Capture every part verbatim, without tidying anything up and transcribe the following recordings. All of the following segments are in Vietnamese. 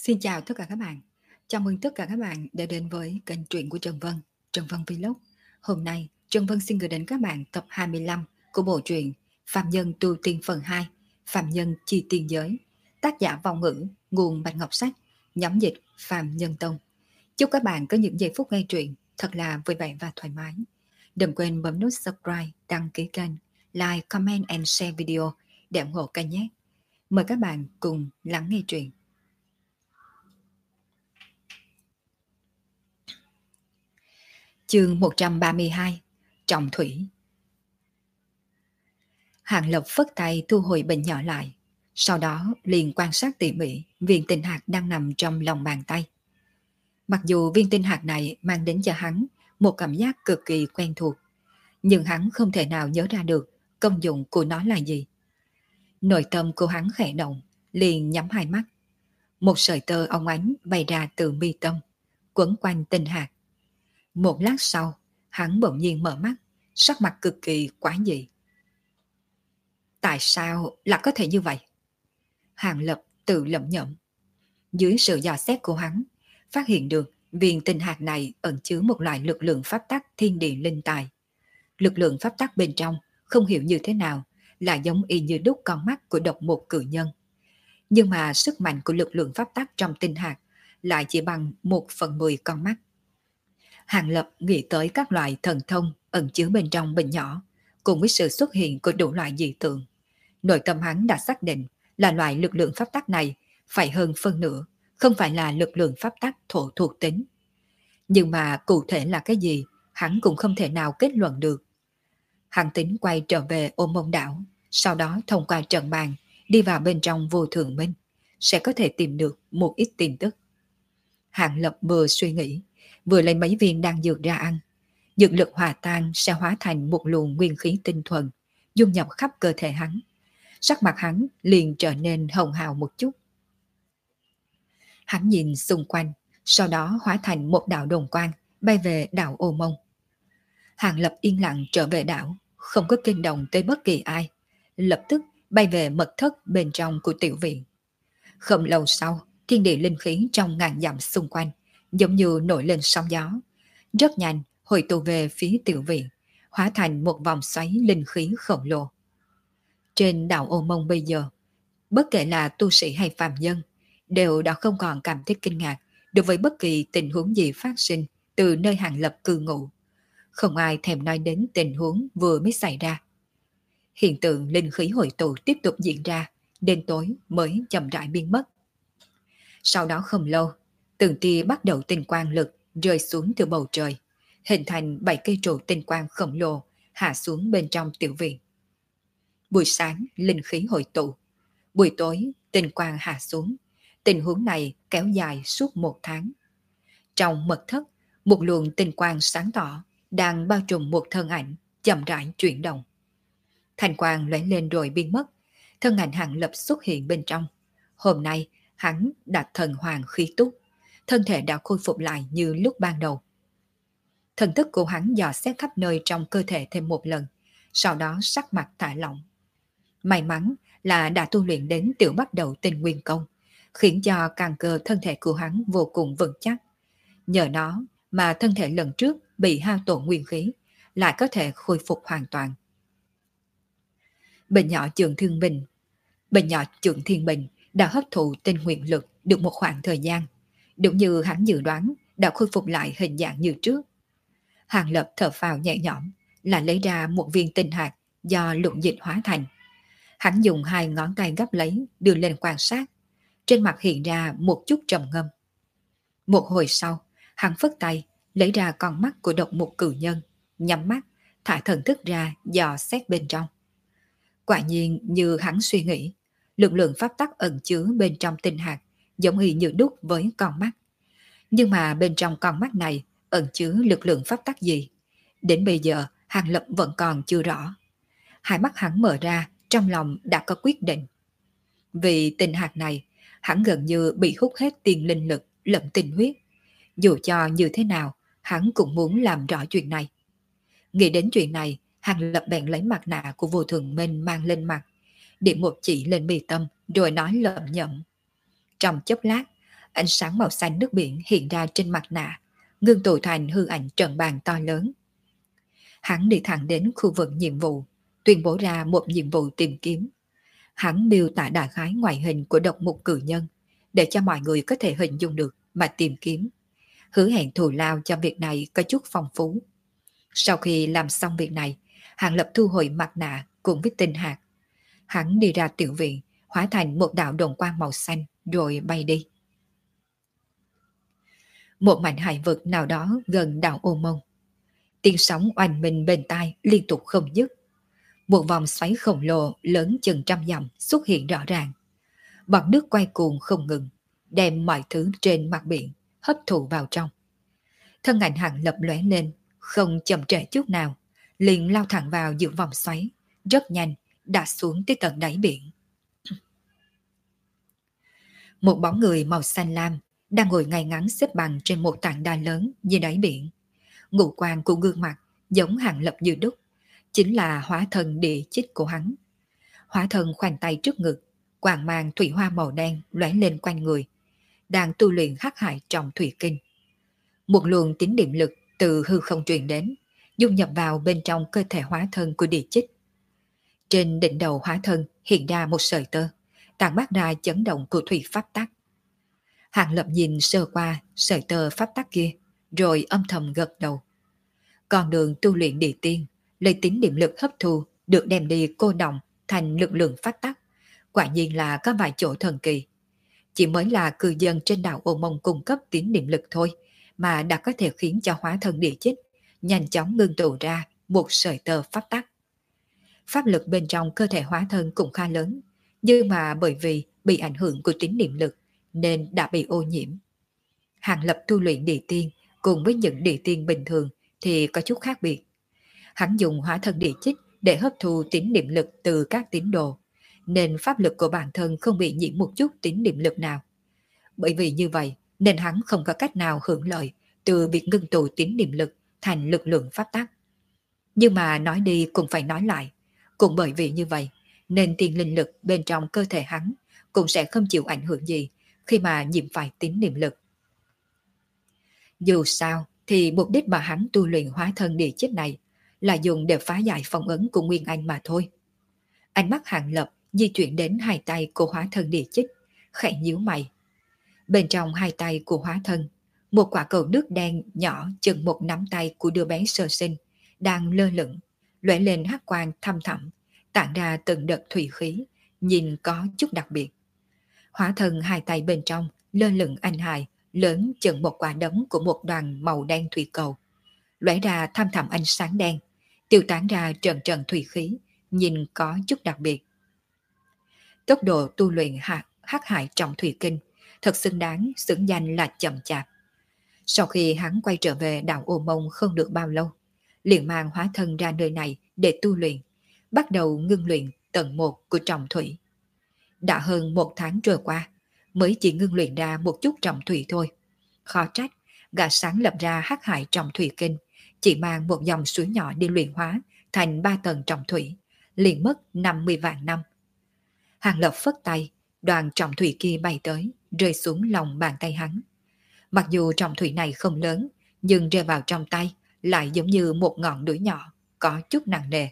Xin chào tất cả các bạn. Chào mừng tất cả các bạn đã đến với kênh truyện của Trần Vân, Trần Vân Vlog. Hôm nay, Trần Vân xin gửi đến các bạn tập hai mươi lăm của bộ truyện Phạm Nhân Tu Tiên phần hai, Phạm Nhân Chi Tiên Giới. Tác giả Vong Ngữ, nguồn Bạch Ngọc Sách, nhóm dịch Phạm Nhân Tông. Chúc các bạn có những giây phút nghe truyện thật là vui vẻ và thoải mái. Đừng quên bấm nút subscribe, đăng ký kênh, like, comment and share video để ủng hộ kênh nhé. Mời các bạn cùng lắng nghe truyện. Chương một trăm ba mươi hai, Trọng Thủy. Hàng Lập phất tay thu hồi bình nhỏ lại, sau đó liền quan sát tỉ mỉ viên tinh hạt đang nằm trong lòng bàn tay. Mặc dù viên tinh hạt này mang đến cho hắn một cảm giác cực kỳ quen thuộc, nhưng hắn không thể nào nhớ ra được công dụng của nó là gì. Nội tâm của hắn khẽ động, liền nhắm hai mắt. Một sợi tơ óng ánh bay ra từ mi tâm, quấn quanh tinh hạt. Một lát sau, hắn bỗng nhiên mở mắt, sắc mặt cực kỳ quái dị. Tại sao lại có thể như vậy? Hàng Lập tự lẩm nhẩm. Dưới sự dò xét của hắn, phát hiện được viên tinh hạt này ẩn chứa một loại lực lượng pháp tắc thiên địa linh tài. Lực lượng pháp tắc bên trong không hiểu như thế nào, là giống y như đúc con mắt của độc mục cự nhân. Nhưng mà sức mạnh của lực lượng pháp tắc trong tinh hạt lại chỉ bằng một phần mười con mắt. Hàng Lập nghĩ tới các loại thần thông ẩn chứa bên trong bình nhỏ, cùng với sự xuất hiện của đủ loại dị tượng. Nội tâm hắn đã xác định là loại lực lượng pháp tắc này phải hơn phân nửa, không phải là lực lượng pháp tắc thổ thuộc tính. Nhưng mà cụ thể là cái gì, hắn cũng không thể nào kết luận được. Hắn tính quay trở về Ôn Môn Đảo, sau đó thông qua trận bàn đi vào bên trong Vô Thường Minh, sẽ có thể tìm được một ít tin tức. Hàng Lập vừa suy nghĩ, vừa lấy mấy viên đan dược ra ăn. Dược lực hòa tan sẽ hóa thành một luồng nguyên khí tinh thuần, dung nhập khắp cơ thể hắn. Sắc mặt hắn liền trở nên hồng hào một chút. Hắn nhìn xung quanh, sau đó hóa thành một đạo đồng quang, bay về đảo Ô Mông. Hàng Lập yên lặng trở về đảo, không có kinh động tới bất kỳ ai, lập tức bay về mật thất bên trong của tiểu viện. Không lâu sau, thiên địa linh khí trong ngàn dặm xung quanh giống như nổi lên sóng gió, rất nhanh hồi tụ về phía tiểu viện, hóa thành một vòng xoáy linh khí khổng lồ. Trên đảo Ô Mông bây giờ, bất kể là tu sĩ hay phàm nhân, đều đã không còn cảm thấy kinh ngạc đối với bất kỳ tình huống gì phát sinh từ nơi Hàng Lập cư ngụ. Không ai thèm nói đến tình huống vừa mới xảy ra. Hiện tượng linh khí hội tụ tiếp tục diễn ra, đến tối mới chậm rãi biến mất. Sau đó không lâu, từng tia bắt đầu tinh quang lực rơi xuống từ bầu trời, hình thành bảy cây trụ tinh quang khổng lồ hạ xuống bên trong tiểu viện. Buổi sáng linh khí hội tụ, buổi tối tinh quang hạ xuống. Tình huống này kéo dài suốt một tháng. Trong mật thất, một luồng tinh quang sáng tỏ đang bao trùm một thân ảnh chậm rãi chuyển động. Thành quang lóe lên rồi biến mất, thân ảnh Hàng Lập xuất hiện bên trong. Hôm nay hắn đã thần hoàng khí túc, thân thể đã khôi phục lại như lúc ban đầu. Thần thức của hắn dò xét khắp nơi trong cơ thể thêm một lần, sau đó sắc mặt thả lỏng. May mắn là đã tu luyện đến tiểu bắt đầu tinh nguyên công, khiến cho căn cơ thân thể của hắn vô cùng vững chắc. Nhờ nó mà thân thể lần trước bị hao tổn nguyên khí lại có thể khôi phục hoàn toàn. Bệnh nhỏ Trường Thiên Bình, bệnh nhỏ Trường Thiên Bình đã hấp thụ tinh nguyên lực được một khoảng thời gian, đúng như hắn dự đoán đã khôi phục lại hình dạng như trước. Hàng Lập thở phào nhẹ nhõm, là lấy ra một viên tinh hạt do lục dịch hóa thành. Hắn dùng hai ngón tay gấp lấy, đưa lên quan sát. Trên mặt hiện ra một chút trầm ngâm. Một hồi sau, hắn phất tay, lấy ra con mắt của độc mục cử nhân, nhắm mắt, thả thần thức ra dò xét bên trong. Quả nhiên như hắn suy nghĩ, lực lượng pháp tắc ẩn chứa bên trong tinh hạt giống y như đúc với con mắt. Nhưng mà bên trong con mắt này ẩn chứa lực lượng pháp tắc gì? Đến bây giờ, Hàng Lập vẫn còn chưa rõ. Hai mắt hắn mở ra, trong lòng đã có quyết định. Vì tinh hạt này, hắn gần như bị hút hết tiền linh lực lẫn tinh huyết. Dù cho như thế nào, hắn cũng muốn làm rõ chuyện này. Nghĩ đến chuyện này, Hàng Lập bèn lấy mặt nạ của Vô Thường Minh mang lên mặt, điểm một chỉ lên mi tâm, rồi nói lợm nhậm. Trong chốc lát, Ánh sáng màu xanh nước biển hiện ra trên mặt nạ, ngưng tụ thành hư ảnh trận bàn to lớn. Hắn đi thẳng đến khu vực nhiệm vụ, tuyên bố ra một nhiệm vụ tìm kiếm. Hắn miêu tả đại khái ngoại hình của độc mục cử nhân, để cho mọi người có thể hình dung được mà tìm kiếm. Hứa hẹn thù lao cho việc này có chút phong phú. Sau khi làm xong việc này, Hàng Lập thu hồi mặt nạ cùng với tinh hạt. Hắn đi ra tiểu viện, hóa thành một đạo đồng quang màu xanh rồi bay đi. Một mảnh hải vực nào đó gần đảo Ô Mông. Tiếng sóng oanh minh bên tai liên tục không dứt. Một vòng xoáy khổng lồ lớn chừng trăm dặm xuất hiện rõ ràng. Bọt nước quay cuồng không ngừng, đem mọi thứ trên mặt biển hấp thụ vào trong. Thân ảnh Hàng Lập lóe lên, không chậm trễ chút nào, liền lao thẳng vào giữa vòng xoáy, rất nhanh đã xuống tới tận đáy biển. Một bóng người màu xanh lam đang ngồi ngay ngắn xếp bằng trên một tảng đá lớn dưới đáy biển. Ngũ quan của gương mặt giống Hàng Lập như đúc, chính là hóa thân địa chích của hắn. Hóa thân khoanh tay trước ngực, quàng mang thủy hoa màu đen lóe lên quanh người, đang tu luyện hắc hải trọng thủy kinh. Một luồng tín niệm lực từ hư không truyền đến, dung nhập vào bên trong cơ thể hóa thân của địa chích. Trên đỉnh đầu hóa thân hiện ra một sợi tơ, tản mát ra chấn động của thủy pháp tắc. Hàng Lập nhìn sơ qua sợi tơ pháp tắc kia, rồi âm thầm gật đầu. Con đường tu luyện địa tiên, lấy tín niệm lực hấp thu được đem đi cô động thành lực lượng pháp tắc, quả nhiên là có vài chỗ thần kỳ. Chỉ mới là cư dân trên đảo Ô Mông cung cấp tín niệm lực thôi, mà đã có thể khiến cho hóa thân địa chích nhanh chóng ngưng tụ ra một sợi tơ pháp tắc. Pháp lực bên trong cơ thể hóa thân cũng khá lớn, nhưng mà bởi vì bị ảnh hưởng của tín niệm lực nên đã bị ô nhiễm. Hàng Lập tu luyện địa tiên cùng với những địa tiên bình thường thì có chút khác biệt. Hắn dùng hóa thân địa chích để hấp thu tín niệm lực từ các tín đồ, nên pháp lực của bản thân không bị nhiễm một chút tín niệm lực nào. Bởi vì như vậy nên hắn không có cách nào hưởng lợi từ việc ngưng tụ tín niệm lực thành lực lượng pháp tắc. Nhưng mà nói đi cũng phải nói lại, cũng bởi vì như vậy nên tiên linh lực bên trong cơ thể hắn cũng sẽ không chịu ảnh hưởng gì khi mà nhiễm phải tín niệm lực. Dù sao thì mục đích mà hắn tu luyện hóa thân địa chích này là dùng để phá giải phong ấn của Nguyên Anh mà thôi. Ánh mắt Hàng Lập di chuyển đến hai tay của hóa thân địa chích, khẽ nhíu mày. Bên trong hai tay của hóa thân, một quả cầu nước đen nhỏ chừng một nắm tay của đứa bé sơ sinh đang lơ lửng, lóe lên hắc quang thăm thẳm, tản ra từng đợt thủy khí, nhìn có chút đặc biệt. Hóa thân hai tay bên trong lơ lửng anh hài, lớn chừng một quả đấm của một đoàn màu đen thủy cầu, lóe ra thăm thẳm ánh sáng đen, tiêu tán ra trận trận thủy khí, nhìn có chút đặc biệt. Tốc độ tu luyện hắc hắc hải trọng thủy kinh thật xứng đáng xứng danh là chậm chạp. Sau khi hắn quay trở về đảo Ô Mông không được bao lâu, liền mang hóa thân ra nơi này để tu luyện, bắt đầu ngưng luyện tầng một của trọng thủy. Đã hơn một tháng trôi qua, mới chỉ ngưng luyện ra một chút trọng thủy thôi. Khó trách, gã sáng lập ra hắc hải trọng thủy kinh, chỉ mang một dòng suối nhỏ đi luyện hóa thành ba tầng trọng thủy, liền mất năm mươi vạn năm. Hàng Lập phất tay, đoàn trọng thủy kia bay tới, rơi xuống lòng bàn tay hắn. Mặc dù trọng thủy này không lớn, nhưng rơi vào trong tay lại giống như một ngọn núi nhỏ, có chút nặng nề.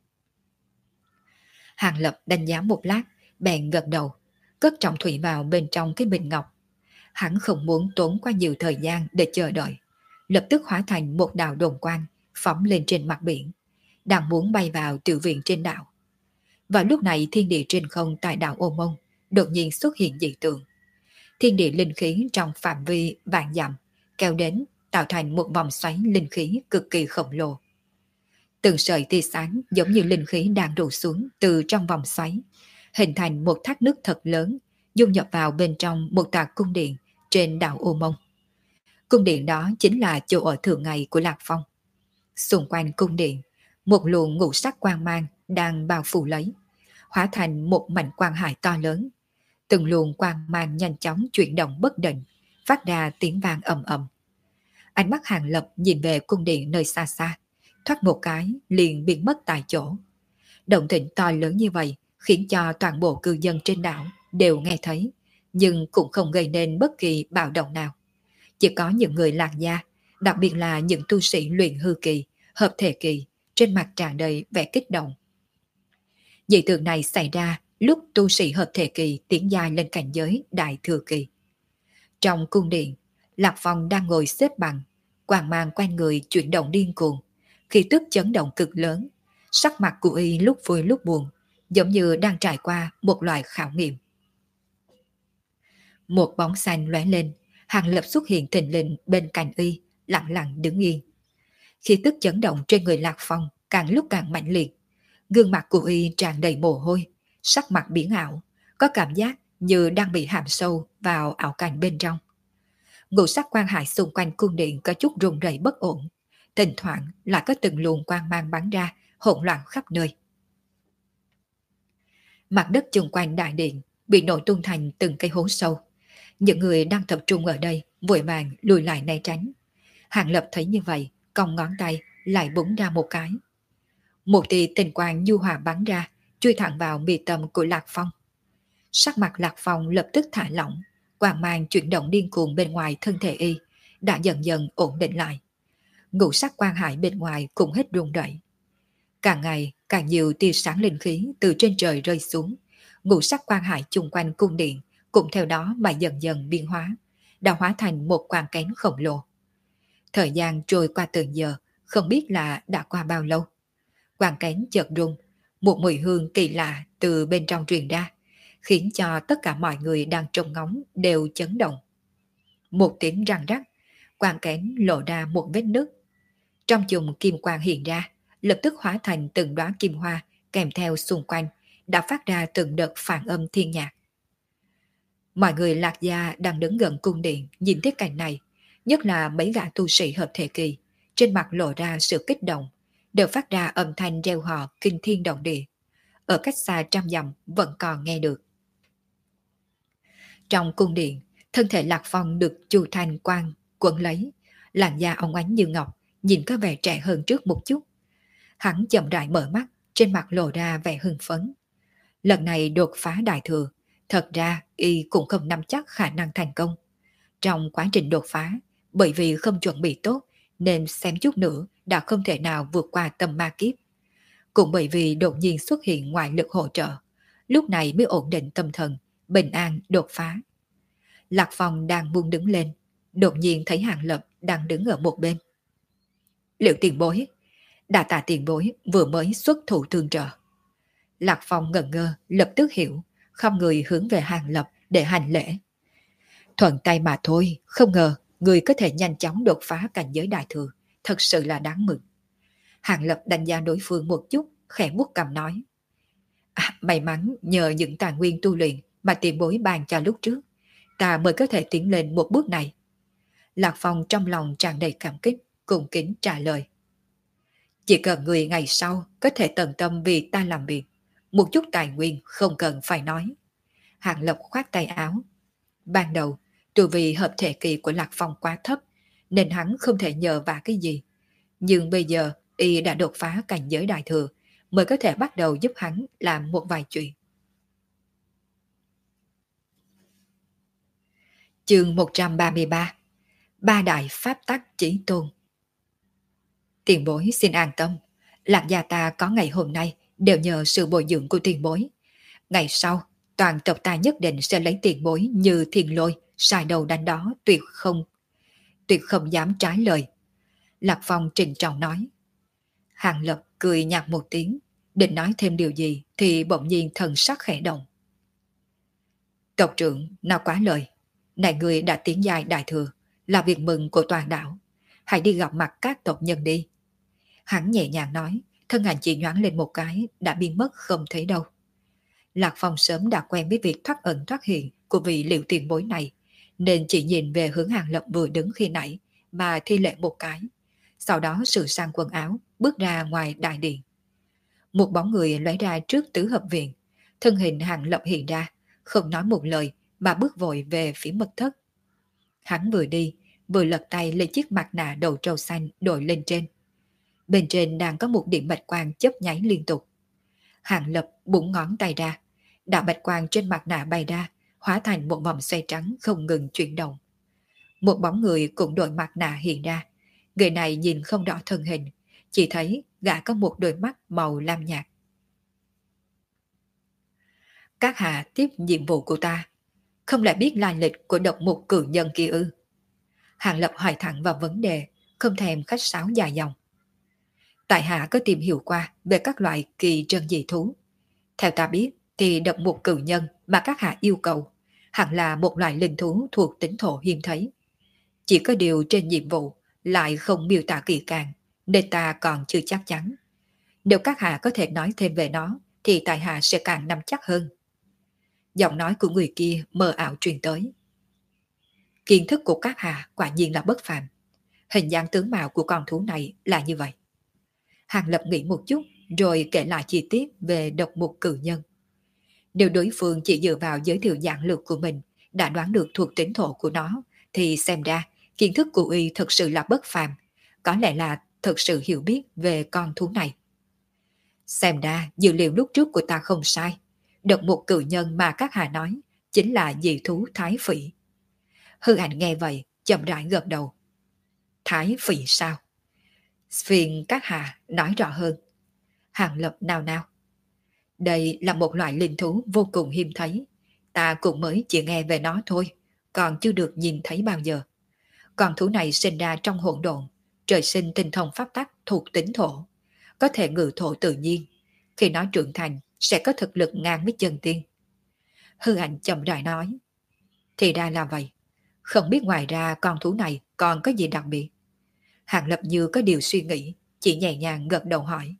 Hàng Lập đánh giá một lát, bèn gật đầu, cất trọng thủy vào bên trong cái bình ngọc. Hắn không muốn tốn quá nhiều thời gian để chờ đợi, lập tức hóa thành một đạo đồn quang, phóng lên trên mặt biển, đang muốn bay vào tiểu viện trên đảo. Vào lúc này thiên địa trên không tại đảo Ô Mông đột nhiên xuất hiện dị tượng. Thiên địa linh khí trong phạm vi vạn dặm kéo đến, tạo thành một vòng xoáy linh khí cực kỳ khổng lồ. Từng sợi tia sáng giống như linh khí đang đổ xuống từ trong vòng xoáy, hình thành một thác nước thật lớn, dung nhập vào bên trong một tòa cung điện trên đảo Ô Mông. Cung điện đó chính là chỗ ở thường ngày của Lạc Phong. Xung quanh cung điện, một luồng ngũ sắc quang mang đang bao phủ lấy, hóa thành một mảnh quang hải to lớn. Từng luồng quang mang nhanh chóng chuyển động bất định, phát ra tiếng vang ầm ầm. Ánh mắt Hàng Lập nhìn về cung điện nơi xa xa, thoát một cái liền biến mất tại chỗ. Động tĩnh to lớn như vậy khiến cho toàn bộ cư dân trên đảo đều nghe thấy, nhưng cũng không gây nên bất kỳ bạo động nào. Chỉ có những người lạc gia, đặc biệt là những tu sĩ luyện hư kỳ, hợp thể kỳ, trên mặt tràn đầy vẻ kích động. Dị tượng này xảy ra lúc tu sĩ hợp thể kỳ tiến dài lên cảnh giới đại thừa kỳ. Trong cung điện, Lạc Phong đang ngồi xếp bằng, quang mang quanh người chuyển động điên cuồng, khí tức chấn động cực lớn, sắc mặt của y lúc vui lúc buồn, giống như đang trải qua một loại khảo nghiệm. Một bóng xanh lóe lên, Hàng Lập xuất hiện thình lình bên cạnh y, lặng lặng đứng yên. Khí tức chấn động trên người Lạc Phong càng lúc càng mạnh liệt, gương mặt của y tràn đầy mồ hôi, sắc mặt biến ảo, có cảm giác như đang bị hãm sâu vào ảo cảnh bên trong. Ngũ sắc quang hải xung quanh cung điện có chút rung rẩy bất ổn, thỉnh thoảng lại có từng luồng quang mang bắn ra, hỗn loạn khắp nơi. Mặt đất chung quanh đại điện bị nổ tung thành từng cây hố sâu. Những người đang tập trung ở đây vội vàng lùi lại né tránh. Hàng Lập thấy như vậy, cong ngón tay lại búng ra một cái. Một tia tinh quang nhu hòa bắn ra, chui thẳng vào mi tâm của Lạc Phong. Sắc mặt Lạc Phong lập tức thả lỏng, quang mang chuyển động điên cuồng bên ngoài thân thể y đã dần dần ổn định lại. Ngũ sắc quang hải bên ngoài cũng hết rung rẩy. Càng ngày càng nhiều tia sáng linh khí từ trên trời rơi xuống, ngũ sắc quang hải chung quanh cung điện cũng theo đó mà dần dần biến hóa, đã hóa thành một quang kén khổng lồ. Thời gian trôi qua từng giờ, không biết là đã qua bao lâu. Quang kén chợt rung, một mùi hương kỳ lạ từ bên trong truyền ra, khiến cho tất cả mọi người đang trông ngóng đều chấn động. Một tiếng răng rắc, quang kén lộ ra một vết nứt. Trong chùm kim quang hiện ra, lập tức hóa thành từng đóa kim hoa, kèm theo xung quanh, đã phát ra từng đợt phản âm thiên nhạc. Mọi người Lạc gia đang đứng gần cung điện nhìn thấy cảnh này, nhất là mấy gã tu sĩ hợp thể kỳ, trên mặt lộ ra sự kích động, đều phát ra âm thanh reo hò kinh thiên động địa. Ở cách xa trăm dặm vẫn còn nghe được. Trong cung điện, thân thể Lạc Phong được Chu Thanh Quang quấn lấy, làn da óng ánh như ngọc, nhìn có vẻ trẻ hơn trước một chút. Hắn chậm rãi mở mắt, trên mặt lộ ra vẻ hưng phấn. Lần này đột phá đại thừa, thật ra y cũng không nắm chắc khả năng thành công. Trong quá trình đột phá, bởi vì không chuẩn bị tốt, nên xem chút nữa đã không thể nào vượt qua tâm ma kiếp. Cũng bởi vì đột nhiên xuất hiện ngoại lực hỗ trợ, lúc này mới ổn định tâm thần, bình an đột phá. Lạc Phong đang buông đứng lên, đột nhiên thấy Hàng Lập đang đứng ở một bên. Liệu tiền bối, đà tạ tiền bối vừa mới xuất thủ tương trợ. Lạc Phong ngẩn ngơ, lập tức hiểu, không người hướng về Hàng Lập để hành lễ. Thuận tay mà thôi, không ngờ người có thể nhanh chóng đột phá cảnh giới đại thừa, thật sự là đáng mừng. Hàng Lập đánh giá đối phương một chút, khẽ vuốt cằm nói. À, may mắn nhờ những tài nguyên tu luyện mà tiền bối ban cho lúc trước, ta mới có thể tiến lên một bước này. Lạc Phong trong lòng tràn đầy cảm kích, cung kính trả lời. Chỉ cần người ngày sau có thể tận tâm vì ta làm việc, một chút tài nguyên không cần phải nói. Hàng Lập khoát tay áo. Ban đầu, tu vi hợp thể kỳ của Lạc Phong quá thấp, nên hắn không thể nhờ vả cái gì. Nhưng bây giờ, y đã đột phá cảnh giới đại thừa, mới có thể bắt đầu giúp hắn làm một vài chuyện. Chương một trăm ba mươi ba. Ba đại pháp tắc chí tôn. Tiền bối xin an tâm, Lạc gia ta có ngày hôm nay đều nhờ sự bồi dưỡng của tiền bối. Ngày sau, toàn tộc ta nhất định sẽ lấy tiền bối như thiên lôi, sai đầu đánh đó, tuyệt không, tuyệt không dám trái lời. Lạc Phong trịnh trọng nói. Hàng Lập cười nhạt một tiếng, định nói thêm điều gì thì bỗng nhiên thần sắc khẽ động. Tộc trưởng nào quá lời, này người đã tiến giai đại thừa, là việc mừng của toàn đảo. Hãy đi gặp mặt các tộc nhân đi. Hắn nhẹ nhàng nói, thân ảnh chỉ nhoáng lên một cái, đã biến mất không thấy đâu. Lạc Phong sớm đã quen với việc thoát ẩn thoát hiện của vị liệu tiền bối này, nên chỉ nhìn về hướng Hàng Lập vừa đứng khi nãy mà thi lễ một cái. Sau đó sửa sang quần áo, bước ra ngoài đại điện. Một bóng người lóe ra trước tứ hợp viện, thân hình Hàng Lập hiện ra, không nói một lời mà bước vội về phía mật thất. Hắn vừa đi, vừa lật tay lên chiếc mặt nạ đầu trâu xanh đội lên trên. Bên trên đang có một điểm bạch quang chớp nháy liên tục. Hàng Lập búng ngón tay ra, đạo bạch quang trên mặt nạ bay ra, hóa thành một vòng xoay trắng không ngừng chuyển động. Một bóng người cũng đội mặt nạ hiện ra. Người này nhìn không rõ thân hình, chỉ thấy gã có một đôi mắt màu lam nhạt. Các hạ tiếp nhiệm vụ của ta, không lại biết lai lịch của độc mục cử nhân kia ư? Hàng Lập hỏi thẳng vào vấn đề, không thèm khách sáo dài dòng. Tại hạ có tìm hiểu qua về các loại kỳ trân dị thú. Theo ta biết thì độc mục cử nhân mà các hạ yêu cầu hẳn là một loại linh thú thuộc tính thổ hiếm thấy. Chỉ có điều trên nhiệm vụ lại không miêu tả kỹ càng, nên ta còn chưa chắc chắn. Nếu các hạ có thể nói thêm về nó thì tại hạ sẽ càng nắm chắc hơn. Giọng nói của người kia mờ ảo truyền tới. Kiến thức của các hạ quả nhiên là bất phàm. Hình dáng tướng mạo của con thú này là như vậy. Hàng Lập nghĩ một chút rồi kể lại chi tiết về độc mục cử nhân. Nếu đối phương chỉ dựa vào giới thiệu dạng lược của mình đã đoán được thuộc tính thổ của nó, thì xem ra kiến thức của y thực sự là bất phàm, có lẽ là thực sự hiểu biết về con thú này. Xem ra dữ liệu lúc trước của ta không sai, độc mục cử nhân mà các hạ nói chính là dị thú thái phỉ. Hư Ảnh nghe vậy chậm rãi gật đầu. Thái phỉ sao? Phiền các hạ nói rõ hơn. Hàng Lập nào nào. Đây là một loại linh thú vô cùng hiếm thấy. Ta cũng mới chỉ nghe về nó thôi, còn chưa được nhìn thấy bao giờ. Con thú này sinh ra trong hỗn độn, trời sinh tinh thông pháp tắc thuộc tính thổ, có thể ngự thổ tự nhiên. Khi nó trưởng thành sẽ có thực lực ngang với chân tiên. Hư Ảnh chậm rãi nói. Thì ra là vậy. Không biết ngoài ra con thú này còn có gì đặc biệt. Hàng Lập như có điều suy nghĩ, chỉ nhẹ nhàng gật đầu hỏi.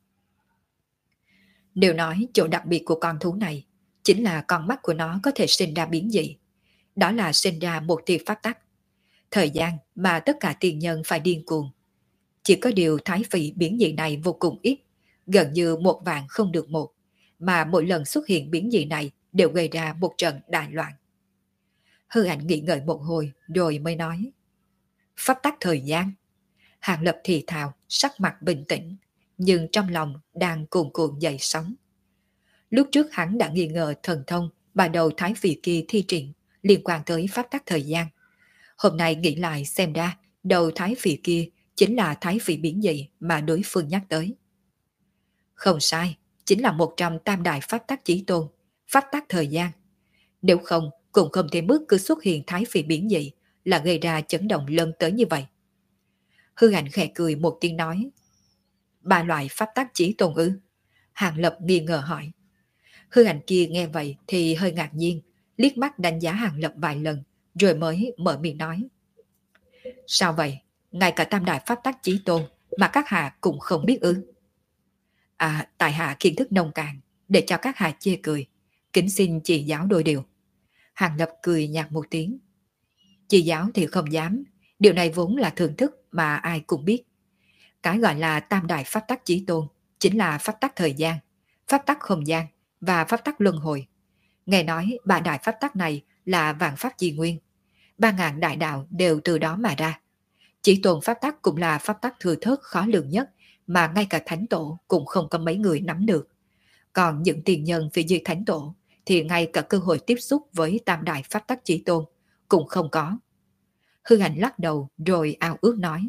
Nếu nói chỗ đặc biệt của con thú này chính là con mắt của nó có thể sinh ra biến dị. Đó là sinh ra một tia pháp tắc. Thời gian mà tất cả tiên nhân phải điên cuồng. Chỉ có điều thái phỉ biến dị này vô cùng ít, gần như một vạn không được một, mà mỗi lần xuất hiện biến dị này đều gây ra một trận đại loạn. Hư Ảnh nghĩ ngợi một hồi rồi mới nói. Pháp tắc thời gian. Hàng Lập thì thào, sắc mặt bình tĩnh, nhưng trong lòng đang cuồn cuộn dậy sóng. Lúc trước hắn đã nghi ngờ thần thông bà đầu thái phỉ kia thi triển liên quan tới pháp tắc thời gian. Hôm nay nghĩ lại xem ra đầu thái phỉ kia chính là thái phỉ biến dị mà đối phương nhắc tới. Không sai, chính là một trong tam đại pháp tắc chí tôn, pháp tắc thời gian. Nếu không, cũng không thể mức cứ xuất hiện thái phỉ biến dị là gây ra chấn động lớn tới như vậy. Hư Ảnh khẽ cười một tiếng nói. Ba loại pháp tắc chí tôn ư? Hàng Lập nghi ngờ hỏi. Hư Ảnh kia nghe vậy thì hơi ngạc nhiên, liếc mắt đánh giá Hàng Lập vài lần, rồi mới mở miệng nói. Sao vậy? Ngay cả tam đại pháp tắc chí tôn mà các hạ cũng không biết ư? À, tại hạ kiến thức nông cạn, để cho các hạ chê cười, kính xin chỉ giáo đôi điều. Hàng Lập cười nhạt một tiếng. Chỉ giáo thì không dám, điều này vốn là thưởng thức mà ai cũng biết. Cái gọi là tam đại pháp tắc chí tôn chính là pháp tắc thời gian, pháp tắc không gian và pháp tắc luân hồi. Nghe nói ba đại pháp tắc này là vạn pháp di nguyên. Ba ngàn đại đạo đều từ đó mà ra. Chí tôn pháp tắc cũng là pháp tắc thừa thớt khó lường nhất mà ngay cả thánh tổ cũng không có mấy người nắm được. Còn những tiền nhân phía dưới thánh tổ thì ngay cả cơ hội tiếp xúc với tam đại pháp tắc chí tôn cũng không có. Hư Ảnh lắc đầu rồi ao ước nói.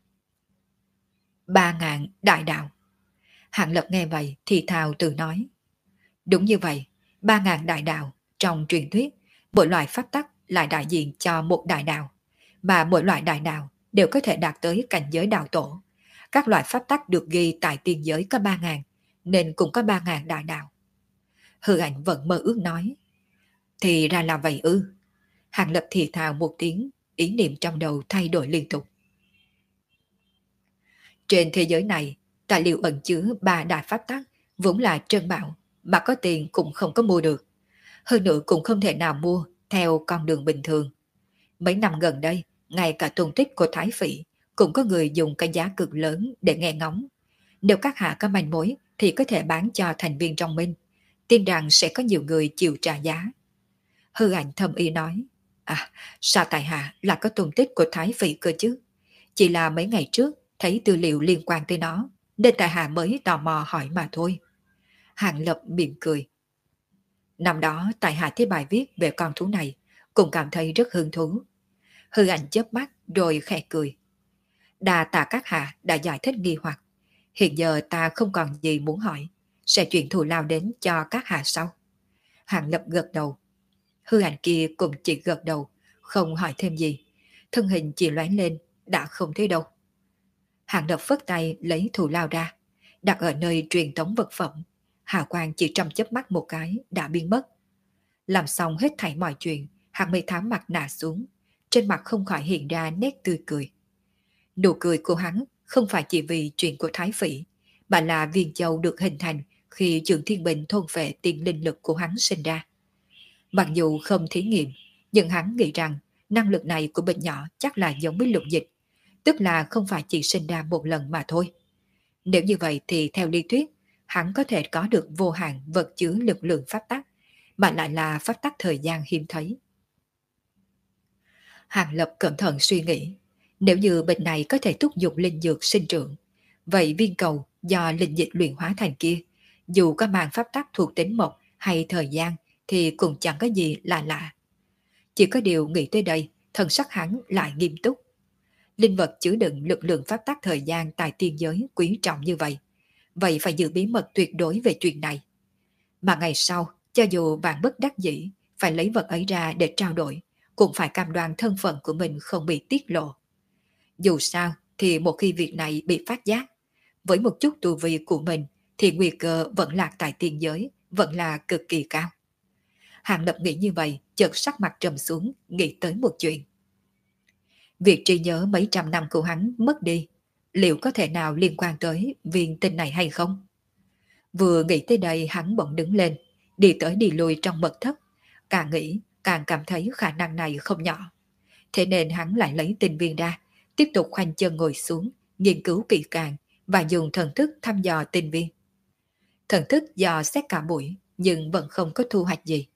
Ba ngàn đại đạo. Hàng Lập nghe vậy thì thào tự nói. Đúng như vậy, ba ngàn đại đạo trong truyền thuyết, mỗi loại pháp tắc lại đại diện cho một đại đạo, mà mỗi loại đại đạo đều có thể đạt tới cảnh giới đạo tổ. Các loại pháp tắc được ghi tại tiên giới có ba ngàn, nên cũng có ba ngàn đại đạo. Hư Ảnh vẫn mơ ước nói. Thì ra là vậy ư. Hàng Lập thì thào một tiếng, ý niệm trong đầu thay đổi liên tục. Trên thế giới này, tài liệu ẩn chứa ba đại pháp tắc vốn là trân bảo, mà có tiền cũng không có mua được. Hơn nữa cũng không thể nào mua theo con đường bình thường. Mấy năm gần đây, ngay cả tung tích của Thái Phỉ cũng có người dùng cái giá cực lớn để nghe ngóng. Nếu các hạ có manh mối thì có thể bán cho thành viên trong minh, tin rằng sẽ có nhiều người chịu trả giá. Hư Ảnh thầm ý nói. À, sao tại hạ là có tung tích của Thái Phỉ cơ chứ? Chỉ là mấy ngày trước thấy tư liệu liên quan tới nó, nên tại hạ mới tò mò hỏi mà thôi. Hàng Lập mỉm cười. Năm đó tại hạ thấy bài viết về con thú này, cũng cảm thấy rất hứng thú. Hư ảnh chớp mắt rồi khẽ cười. Đa tạ các hạ đã giải thích nghi hoặc. Hiện giờ ta không còn gì muốn hỏi, sẽ chuyển thù lao đến cho các hạ sau. Hàng Lập gật đầu. Hư ảnh kia cũng chỉ gật đầu, không hỏi thêm gì. Thân hình chỉ loáng lên, đã không thấy đâu. Hàng Lập phất tay lấy thù lao ra, đặt ở nơi truyền tống vật phẩm. Hào quang chỉ trong chớp mắt một cái đã biến mất. Làm xong hết thảy mọi chuyện, hắn mới tháo mặt nạ xuống. Trên mặt không khỏi hiện ra nét tươi cười. Nụ cười của hắn không phải chỉ vì chuyện của Thái Phỉ, mà là viên châu được hình thành khi Trường Thiên Bình thôn vệ tiền linh lực của hắn sinh ra. Mặc dù không thí nghiệm, nhưng hắn nghĩ rằng năng lực này của bình nhỏ chắc là giống với lục dịch, tức là không phải chỉ sinh ra một lần mà thôi. Nếu như vậy thì theo lý thuyết, hắn có thể có được vô hạn vật chứa lực lượng pháp tắc, mà lại là pháp tắc thời gian hiếm thấy. Hàng Lập cẩn thận suy nghĩ, nếu như bệnh này có thể thúc giục linh dược sinh trưởng, vậy viên cầu do linh dịch luyện hóa thành kia, dù có mang pháp tắc thuộc tính mộc hay thời gian thì cũng chẳng có gì lạ lạ. Chỉ có điều nghĩ tới đây, thần sắc hắn lại nghiêm túc. Linh vật chứa đựng lực lượng pháp tắc thời gian tại tiên giới quý trọng như vậy, vậy phải giữ bí mật tuyệt đối về chuyện này. Mà ngày sau, cho dù bạn bất đắc dĩ, phải lấy vật ấy ra để trao đổi, cũng phải cam đoan thân phận của mình không bị tiết lộ. Dù sao, thì một khi việc này bị phát giác, với một chút tu vi của mình, thì nguy cơ vẫn lạc tại tiên giới, vẫn là cực kỳ cao. Hàng Lập nghĩ như vậy, chợt sắc mặt trầm xuống, nghĩ tới một chuyện. Việc trí nhớ mấy trăm năm của hắn mất đi, liệu có thể nào liên quan tới viên tinh này hay không? Vừa nghĩ tới đây hắn bỗng đứng lên, đi tới đi lui trong mật thất. Càng nghĩ, càng cảm thấy khả năng này không nhỏ. Thế nên hắn lại lấy tinh viên ra, tiếp tục khoanh chân ngồi xuống, nghiên cứu kỹ càng và dùng thần thức thăm dò tinh viên. Thần thức dò xét cả buổi, nhưng vẫn không có thu hoạch gì.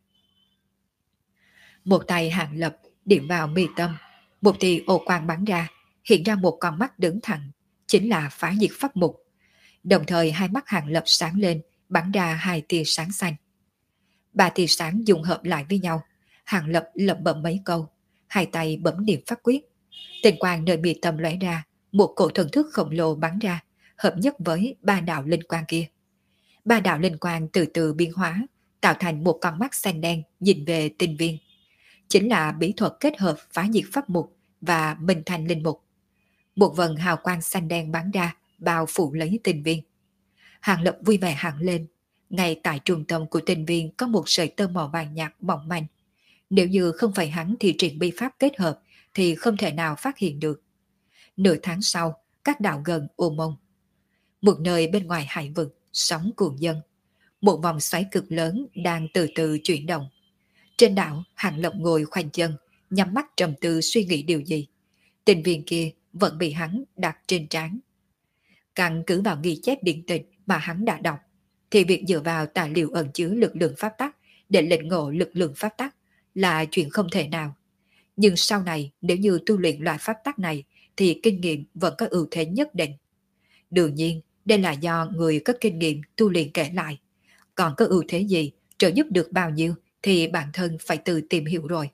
Một tay Hàng Lập điểm vào mi tâm, một tia ô quang bắn ra, hiện ra một con mắt đứng thẳng, chính là phá diệt pháp mục. Đồng thời hai mắt Hàng Lập sáng lên, bắn ra hai tia sáng xanh. Ba tia sáng dùng hợp lại với nhau, Hàng Lập lẩm bẩm mấy câu, hai tay bấm niệm pháp quyết. Tình quang nơi mi tâm lóe ra, một cổ thần thức khổng lồ bắn ra, hợp nhất với ba đạo linh quang kia. Ba đạo linh quang từ từ biến hóa, tạo thành một con mắt xanh đen nhìn về tinh viên. Chính là bí thuật kết hợp phá diệt pháp mục và minh thành linh mục. Một vần hào quang xanh đen bắn ra, bao phủ lấy tinh viên. Hàng Lập vui vẻ hẳn lên. Ngay tại trung tâm của tinh viên có một sợi tơ màu vàng nhạt mỏng manh. Nếu như không phải hắn thì triển bi pháp kết hợp thì không thể nào phát hiện được. Nửa tháng sau, các đạo gần Ô Mông. Một nơi bên ngoài hải vực, sóng cuồng dân. Một vòng xoáy cực lớn đang từ từ chuyển động. Trên đảo, Hàng Lập ngồi khoanh chân, nhắm mắt trầm tư suy nghĩ điều gì. Tình viên kia vẫn bị hắn đặt trên trán. Căn cứ vào ghi chép điện tịch mà hắn đã đọc, thì việc dựa vào tài liệu ẩn chứa lực lượng pháp tắc để lĩnh ngộ lực lượng pháp tắc là chuyện không thể nào. Nhưng sau này nếu như tu luyện loại pháp tắc này thì kinh nghiệm vẫn có ưu thế nhất định. Đương nhiên, đây là do người có kinh nghiệm tu luyện kể lại. Còn có ưu thế gì, trợ giúp được bao nhiêu thì bản thân phải tự tìm hiểu rồi.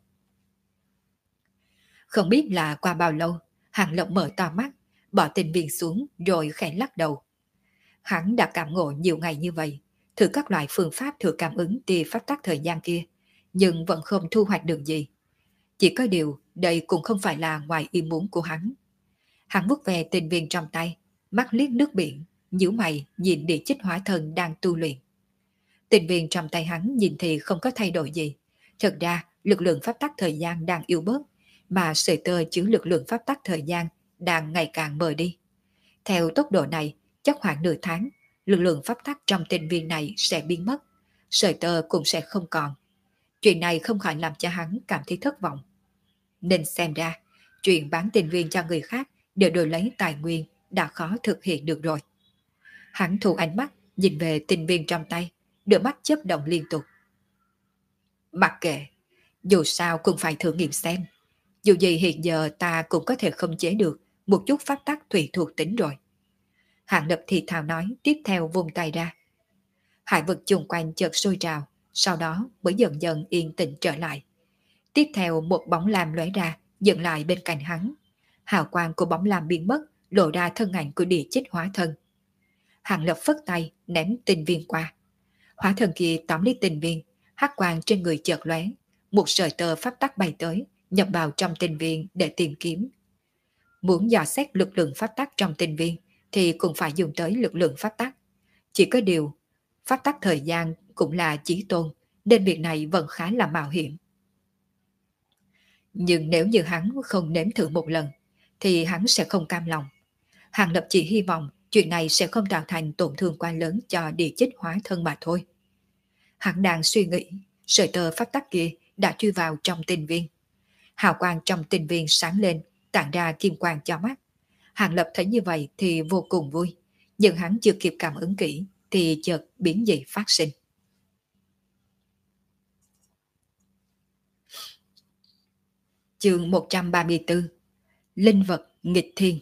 Không biết là qua bao lâu, Hàng Lập mở to mắt, bỏ tình viên xuống rồi khẽ lắc đầu. Hắn đã cảm ngộ nhiều ngày như vậy, thử các loại phương pháp thử cảm ứng tia pháp tắc thời gian kia, nhưng vẫn không thu hoạch được gì. Chỉ có điều, đây cũng không phải là ngoài ý muốn của hắn. Hắn vuốt về tình viên trong tay, mắt liếc nước biển, nhíu mày nhìn địa chích hóa thần đang tu luyện. Tình viên trong tay hắn nhìn thì không có thay đổi gì. Thật ra, lực lượng pháp tắc thời gian đang yếu bớt, mà sợi tơ chứa lực lượng pháp tắc thời gian đang ngày càng mờ đi. Theo tốc độ này, chắc khoảng nửa tháng, lực lượng pháp tắc trong tình viên này sẽ biến mất, sợi tơ cũng sẽ không còn. Chuyện này không khỏi làm cho hắn cảm thấy thất vọng. Nên xem ra, chuyện bán tình viên cho người khác để đổi lấy tài nguyên đã khó thực hiện được rồi. Hắn thu ánh mắt, nhìn về tình viên trong tay, đôi mắt chớp động liên tục. Mặc kệ, dù sao cũng phải thử nghiệm xem. Dù gì hiện giờ ta cũng có thể khống chế được một chút pháp tắc thủy thuộc tính rồi. Hạng Lập thì thào nói, tiếp theo vung tay ra. Hải vực chung quanh chợt sôi trào, sau đó mới dần dần yên tĩnh trở lại. Tiếp theo một bóng lam lóe ra, dừng lại bên cạnh hắn. Hào quang của bóng lam biến mất, lộ ra thân ảnh của địa chích hóa thân. Hàng Lập phất tay, ném tinh viên qua. Hóa thân kia tóm lấy tinh viên, hắc quang trên người chợt lóe, một sợi tơ pháp tắc bay tới, nhập vào trong tinh viên để tìm kiếm. Muốn dò xét lực lượng pháp tắc trong tinh viên thì cũng phải dùng tới lực lượng pháp tắc. Chỉ có điều, pháp tắc thời gian cũng là chí tôn, nên việc này vẫn khá là mạo hiểm. Nhưng nếu như hắn không nếm thử một lần, thì hắn sẽ không cam lòng. Hàng Lập chỉ hy vọng chuyện này sẽ không tạo thành tổn thương quá lớn cho địa chích hóa thân mà thôi. Hắn đang suy nghĩ, sợi tơ pháp tắc kia đã chui vào trong tinh viên. Hào quang trong tinh viên sáng lên, tản ra kim quang cho mắt. Hàng Lập thấy như vậy thì vô cùng vui, nhưng hắn chưa kịp cảm ứng kỹ thì chợt biến dị phát sinh. Chương một trăm ba mươi tư. Linh vật nghịch thiên.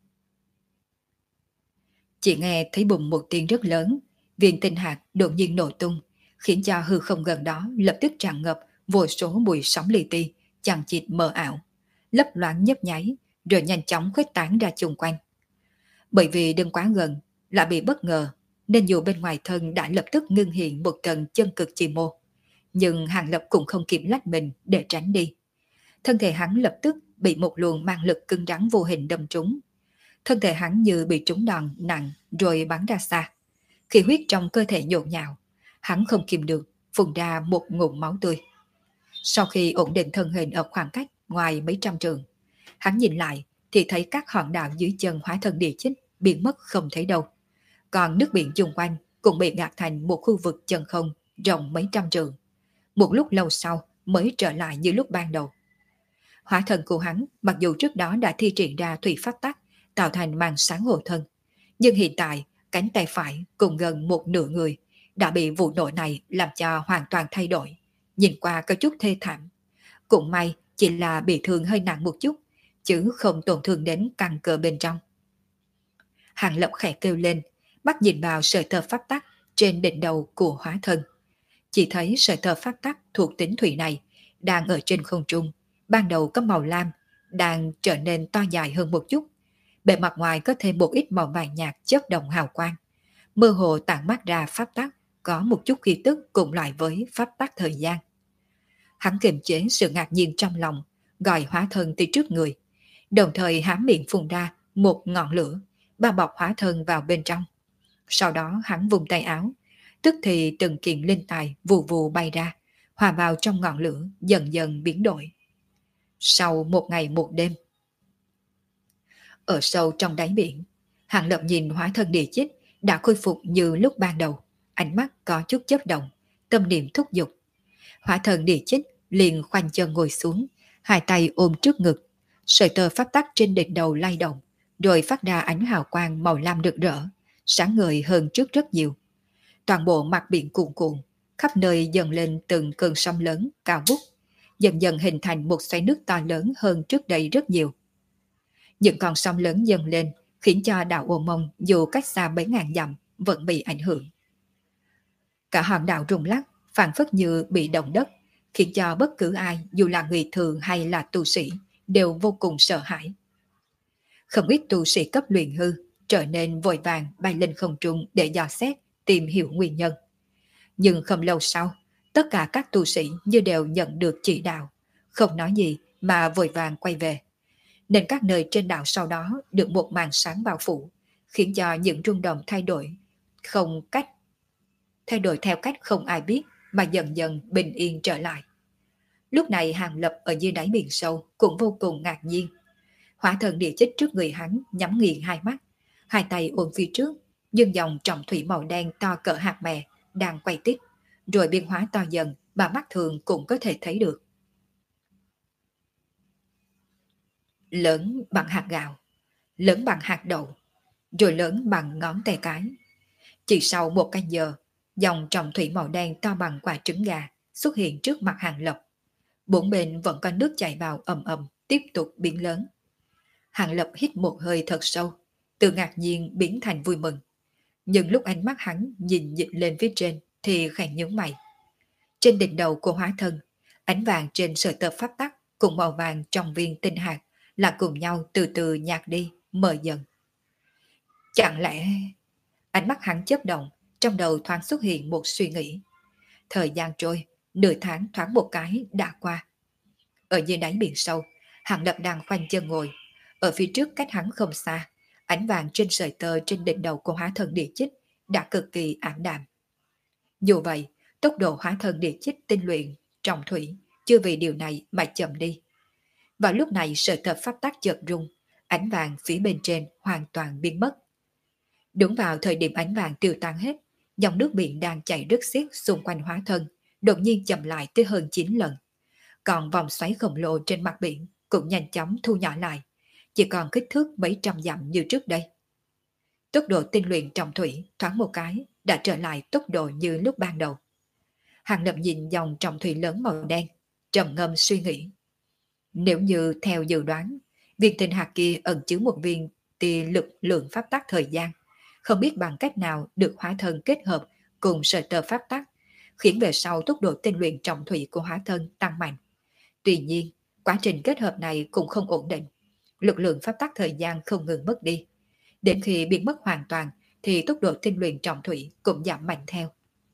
Chỉ nghe thấy bùng một tiếng rất lớn, viên tinh hạt đột nhiên nổ tung, khiến cho hư không gần đó lập tức tràn ngập vô số bụi sóng li ti, chằng chịt mờ ảo, lấp loáng nhấp nháy, rồi nhanh chóng khuếch tán ra chung quanh. Bởi vì đứng quá gần, lại bị bất ngờ, nên dù bên ngoài thân đã lập tức ngưng hiện một tầng chân cực chi mô, nhưng Hàng Lập cũng không kịp lách mình để tránh đi. Thân thể hắn lập tức bị một luồng mang lực cứng rắn vô hình đâm trúng. Thân thể hắn như bị trúng đòn nặng rồi bắn ra xa. Khi huyết trong cơ thể nhộn nhạo, hắn không kìm được, phun ra một ngụm máu tươi. Sau khi ổn định thân hình ở khoảng cách ngoài mấy trăm trường, hắn nhìn lại thì thấy các hòn đảo dưới chân hóa thân địa chích biến mất không thấy đâu. Còn nước biển chung quanh cũng bị gạt thành một khu vực chân không rộng mấy trăm trường. Một lúc lâu sau mới trở lại như lúc ban đầu. Hóa thân của hắn mặc dù trước đó đã thi triển ra thủy pháp tắc, tạo thành màn sáng hộ thân, nhưng hiện tại cánh tay phải cùng gần một nửa người đã bị vụ nổ này làm cho hoàn toàn thay đổi, nhìn qua có chút thê thảm. Cũng may chỉ là bị thương hơi nặng một chút, chứ không tổn thương đến căn cơ bên trong. Hàng Lập khẽ kêu lên, bắt nhìn vào sợi tơ pháp tắc trên đỉnh đầu của hóa thân. Chỉ thấy sợi tơ pháp tắc thuộc tính thủy này đang ở trên không trung, ban đầu có màu lam, đang trở nên to dài hơn một chút. Bề mặt ngoài có thêm một ít màu vàng nhạt chớp động hào quang, mơ hồ tản mát ra pháp tắc, có một chút khí tức cùng loại với pháp tắc thời gian. Hắn kiềm chế sự ngạc nhiên trong lòng, gọi hóa thân tới trước người, đồng thời há miệng phun ra một ngọn lửa, bao bọc hóa thân vào bên trong. Sau đó hắn vùng tay áo, tức thì từng kiện linh tài vù vù bay ra, hòa vào trong ngọn lửa, dần dần biến đổi. Sau một ngày một đêm, ở sâu trong đáy biển, Hàng Lập nhìn hóa thân địa chích đã khôi phục như lúc ban đầu, ánh mắt có chút chớp động, tâm niệm thúc giục. Hóa thân địa chích liền khoanh chân ngồi xuống, hai tay ôm trước ngực, sợi tơ pháp tắc trên đỉnh đầu lay động, rồi phát ra ánh hào quang màu lam rực rỡ, sáng ngời hơn trước rất nhiều. Toàn bộ mặt biển cuồn cuộn, khắp nơi dần lên từng cơn sóng lớn cao vút, dần dần hình thành một xoáy nước to lớn hơn trước đây rất nhiều. Những con sóng lớn dâng lên khiến cho đảo Ô Mông dù cách xa mấy ngàn dặm vẫn bị ảnh hưởng. Cả hòn đảo rung lắc, phảng phất như bị động đất, khiến cho bất cứ ai dù là người thường hay là tu sĩ đều vô cùng sợ hãi. Không ít tu sĩ cấp luyện hư trở nên vội vàng bay lên không trung để dò xét, tìm hiểu nguyên nhân. Nhưng không lâu sau, tất cả các tu sĩ như đều nhận được chỉ đạo, không nói gì mà vội vàng quay về. Nên các nơi trên đảo sau đó được một màn sáng bao phủ, khiến cho những rung động thay đổi không cách thay đổi theo cách không ai biết, mà dần dần bình yên trở lại. Lúc này Hàng Lập ở dưới đáy biển sâu cũng vô cùng ngạc nhiên. Hóa thân địa chích trước người hắn nhắm nghiền hai mắt, hai tay ôm phía trước, nhưng dòng trọng thủy màu đen to cỡ hạt mè đang quay tít, rồi biến hóa to dần mà mắt thường cũng có thể thấy được. Lớn bằng hạt gạo, lớn bằng hạt đậu, rồi lớn bằng ngón tay cái. Chỉ sau một canh giờ, dòng trọng thủy màu đen to bằng quả trứng gà xuất hiện trước mặt Hàng Lập. Bốn bên vẫn có nước chảy vào ầm ầm, tiếp tục biến lớn. Hàng Lập hít một hơi thật sâu, từ ngạc nhiên biến thành vui mừng. Nhưng lúc ánh mắt hắn nhìn dịch lên phía trên thì khẽ nhướng mày. Trên đỉnh đầu của hóa thân, ánh vàng trên sợi tơ pháp tắc cùng màu vàng trong viên tinh hạt là cùng nhau từ từ nhạt đi, mờ dần. Chẳng lẽ... Ánh mắt hắn chớp động, trong đầu thoáng xuất hiện một suy nghĩ. Thời gian trôi, nửa tháng thoáng một cái đã qua. Ở dưới đáy biển sâu, Hàng Lập đang khoanh chân ngồi. Ở phía trước cách hắn không xa, ánh vàng trên sợi tơ trên đỉnh đầu của hóa thân địa chích đã cực kỳ ảm đạm. Dù vậy, tốc độ hóa thân địa chích tinh luyện trọng thủy chưa vì điều này mà chậm đi. Vào lúc này sợi tơ pháp tắc chợt rung, ánh vàng phía bên trên hoàn toàn biến mất. Đúng vào thời điểm ánh vàng tiêu tan hết, dòng nước biển đang chảy rất xiết xung quanh hóa thân, đột nhiên chậm lại tới hơn chín lần. Còn vòng xoáy khổng lồ trên mặt biển cũng nhanh chóng thu nhỏ lại, chỉ còn kích thước mấy trăm dặm như trước đây. Tốc độ tinh luyện trọng thủy thoáng một cái đã trở lại tốc độ như lúc ban đầu. Hàng Lập nhìn dòng trọng thủy lớn màu đen, trầm ngâm suy nghĩ. Nếu như theo dự đoán, viên tinh hạt kia ẩn chứa một viên tia lực lượng pháp tắc thời gian, không biết bằng cách nào được hóa thân kết hợp cùng sợi tơ pháp tắc, khiến về sau tốc độ tinh luyện trọng thủy của hóa thân tăng mạnh. Tuy nhiên, quá trình kết hợp này cũng không ổn định, lực lượng pháp tắc thời gian không ngừng mất đi. Đến khi biến mất hoàn toàn thì tốc độ tinh luyện trọng thủy cũng giảm mạnh theo.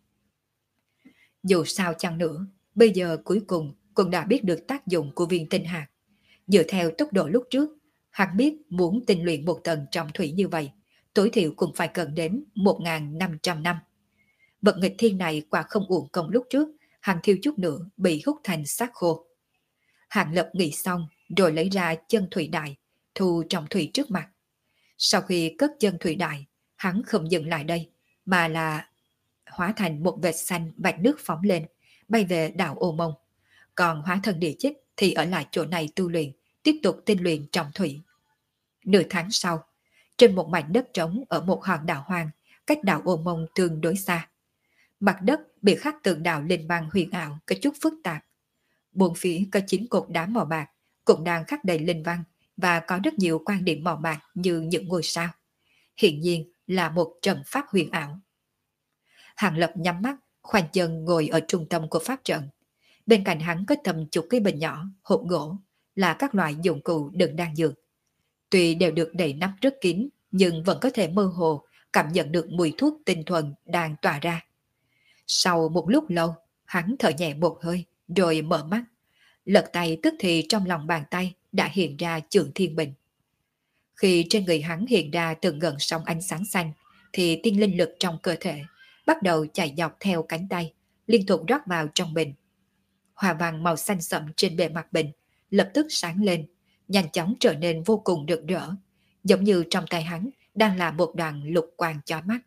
Dù sao chăng nữa, bây giờ cuối cùng cũng đã biết được tác dụng của viên tinh hạt. Dựa theo tốc độ lúc trước, hắn biết muốn tinh luyện một tầng trọng thủy như vậy, tối thiểu cũng phải cần đến một nghìn năm trăm năm. Vật nghịch thiên này quả không uổng công lúc trước, hắn thiếu chút nữa bị hút thành xác khô. Hàng Lập nghĩ xong rồi lấy ra chân thủy đại, thu trọng thủy trước mặt. Sau khi cất chân thủy đại, hắn không dừng lại đây, mà là hóa thành một vệt xanh vạch nước phóng lên, bay về đảo Ô Mông. Còn hóa thân địa chích thì ở lại chỗ này tu luyện, tiếp tục tinh luyện trọng thủy. Nửa tháng sau, trên một mảnh đất trống ở một hòn đảo hoang, cách đảo Ô Mông tương đối xa. Mặt đất bị khắc tượng đạo linh văn huyền ảo có chút phức tạp. Bốn phía có chín cột đá màu bạc, cũng đang khắc đầy linh văn và có rất nhiều quan điểm màu bạc như những ngôi sao. Hiện nhiên là một trận pháp huyền ảo. Hàng Lập nhắm mắt, khoanh chân ngồi ở trung tâm của pháp trận. Bên cạnh hắn có tầm chục cái bình nhỏ, hộp gỗ, là các loại dụng cụ đựng đan dược. Tuy đều được đậy nắp rất kín, nhưng vẫn có thể mơ hồ cảm nhận được mùi thuốc tinh thuần đang tỏa ra. Sau một lúc lâu, hắn thở nhẹ một hơi, rồi mở mắt. Lật tay tức thì trong lòng bàn tay đã hiện ra Trượng Thiên Bình. Khi trên người hắn hiện ra từng gần sóng ánh sáng xanh, thì tiên linh lực trong cơ thể bắt đầu chạy dọc theo cánh tay, liên tục rót vào trong bình. Hoa văn màu xanh sẫm trên bề mặt bình lập tức sáng lên, nhanh chóng trở nên vô cùng rực rỡ, giống như trong tay hắn đang là một đoàn lục quang chói mắt.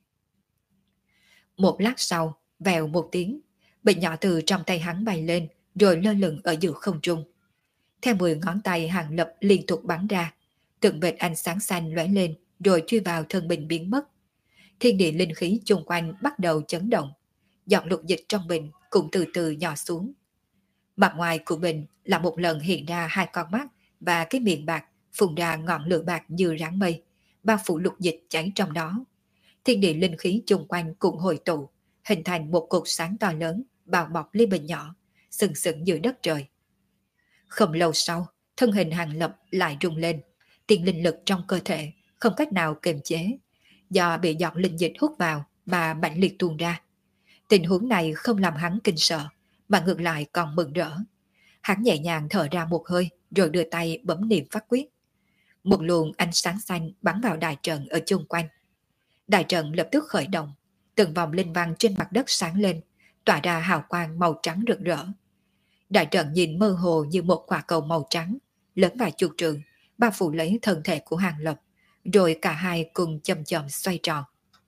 Một lát sau, vèo một tiếng, bình nhỏ từ trong tay hắn bay lên, rồi lơ lửng ở giữa không trung. Theo mười ngón tay Hàng Lập liên tục bắn ra, từng vệt ánh sáng xanh lóe lên, rồi chui vào thân bình biến mất. Thiên địa linh khí chung quanh bắt đầu chấn động, giọt lục dịch trong bình cũng từ từ nhỏ xuống. Mặt ngoài của bình là một lần hiện ra hai con mắt và cái miệng bạc phun ra ngọn lửa bạc như ráng mây, bao phủ lục dịch cháy trong đó. Thiên địa linh khí chung quanh cũng hồi tụ, hình thành một cột sáng to lớn bao bọc ly bình nhỏ, sừng sững giữa đất trời. Không lâu sau, thân hình Hàng Lập lại rung lên, tiên linh lực trong cơ thể không cách nào kiềm chế, do bị giọt linh dịch hút vào mà mạnh liệt tuôn ra. Tình huống này không làm hắn kinh sợ, mà ngược lại còn mừng rỡ. Hắn nhẹ nhàng thở ra một hơi, rồi đưa tay bấm niệm pháp quyết. Một luồng ánh sáng xanh bắn vào đại trận ở chung quanh. Đại trận lập tức khởi động, từng vòng linh văn trên mặt đất sáng lên, tỏa ra hào quang màu trắng rực rỡ. Đại trận nhìn mơ hồ như một quả cầu màu trắng, lớn vài chục trượng, bao phủ lấy thân thể của Hàng Lập, rồi cả hai cùng chậm chậm xoay tròn.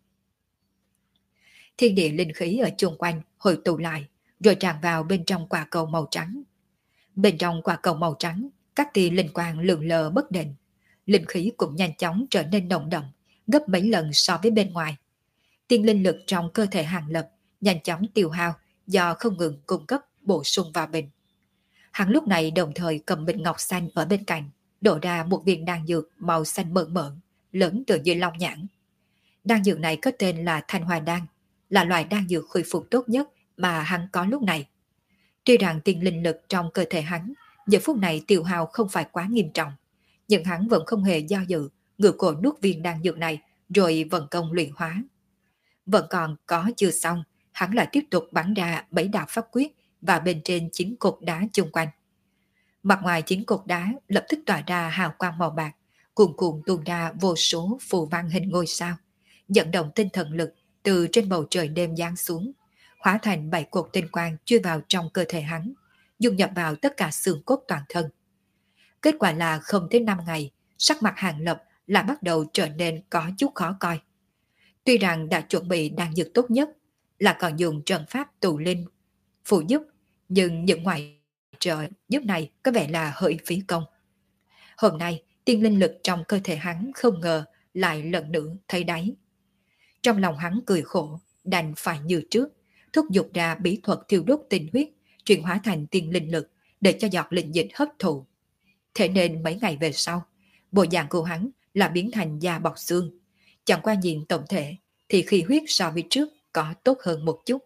Thiên địa linh khí ở chung quanh hội tụ lại, rồi tràn vào bên trong quả cầu màu trắng. Bên trong quả cầu màu trắng, các tia linh quang lượn lờ bất định. Linh khí cũng nhanh chóng trở nên nồng đậm, gấp mấy lần so với bên ngoài. Tiên linh lực trong cơ thể Hàng Lập nhanh chóng tiêu hao do không ngừng cung cấp bổ sung vào bình. Hắn lúc này đồng thời cầm bình ngọc xanh ở bên cạnh, đổ ra một viên đan dược màu xanh mơn mởn, lớn tựa như long nhãn. Đan dược này có tên là Thanh Hoa Đan, là loại đan dược khôi phục tốt nhất mà hắn có lúc này. Tuy rằng tiên linh lực trong cơ thể hắn giờ phút này tiêu hao không phải quá nghiêm trọng, nhưng hắn vẫn không hề do dự, ngửa cổ nuốt viên đan dược này rồi vận công luyện hóa. Vẫn còn có chưa xong, hắn lại tiếp tục bắn ra bảy đạo pháp quyết và bên trên chín cột đá chung quanh. Mặt ngoài chín cột đá lập tức tỏa ra hào quang màu bạc, cuồn cuộn tuôn ra vô số phù văn hình ngôi sao, dẫn động tinh thần lực từ trên bầu trời đêm giáng xuống, hóa thành bảy cột tinh quang chui vào trong cơ thể hắn, dung nhập vào tất cả xương cốt toàn thân. Kết quả là không tới năm ngày, sắc mặt Hàng Lập lại bắt đầu trở nên có chút khó coi. Tuy rằng đã chuẩn bị đan dược tốt nhất, là còn dùng trận pháp tụ linh phụ giúp, nhưng những ngoại trợ giúp này có vẻ là hơi phí công. Hôm nay, tiên linh lực trong cơ thể hắn không ngờ lại lần nữa thấy đáy. Trong lòng hắn cười khổ, đành phải như trước, thúc giục ra bí thuật thiêu đốt tinh huyết, chuyển hóa thành tiên linh lực để cho giọt linh dịch hấp thụ. Thế nên mấy ngày về sau, bộ dạng của hắn là biến thành da bọc xương. Chẳng qua nhìn tổng thể thì khí huyết so với trước có tốt hơn một chút.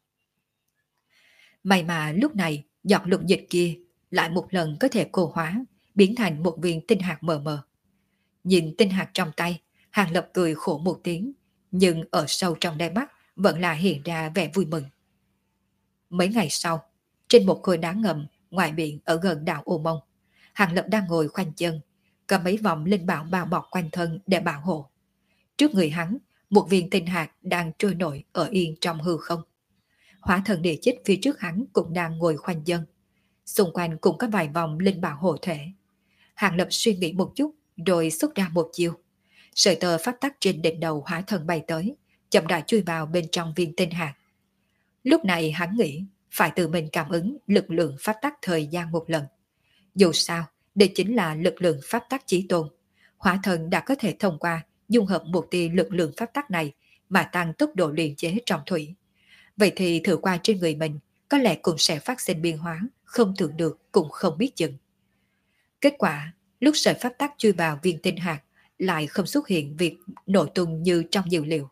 May mà lúc này giọt lục dịch kia lại một lần có thể cô hóa, biến thành một viên tinh hạt mờ mờ. Nhìn tinh hạt trong tay, Hàng Lập cười khổ một tiếng, nhưng ở sâu trong đáy mắt vẫn là hiện ra vẻ vui mừng. Mấy ngày sau, trên một khối đá ngầm ngoài biển ở gần đảo Ô Mông, Hàng Lập đang ngồi khoanh chân, cầm mấy vòng linh bảo bao bọc quanh thân để bảo hộ. Trước người hắn, một viên tinh hạt đang trôi nổi ở yên trong hư không. Hỏa thần địa chích phía trước hắn cũng đang ngồi khoanh chân. Xung quanh cũng có vài vòng linh bảo hộ thể. Hàng Lập suy nghĩ một chút rồi xuất ra một chiêu. Sợi tơ phát tắc trên đỉnh đầu hỏa thần bay tới, chậm rãi chui vào bên trong viên tinh hạt. Lúc này hắn nghĩ phải tự mình cảm ứng lực lượng phát tắc thời gian một lần. Dù sao, đây chính là lực lượng pháp tắc chí tôn. Hỏa thần đã có thể thông qua dung hợp một tia lực lượng pháp tắc này mà tăng tốc độ luyện chế trọng thủy. Vậy thì thử qua trên người mình có lẽ cũng sẽ phát sinh biến hóa, không tưởng được cũng không biết chừng. Kết quả, lúc sợi pháp tắc chui vào viên tinh hạt lại không xuất hiện việc nổ tung như trong dữ liệu.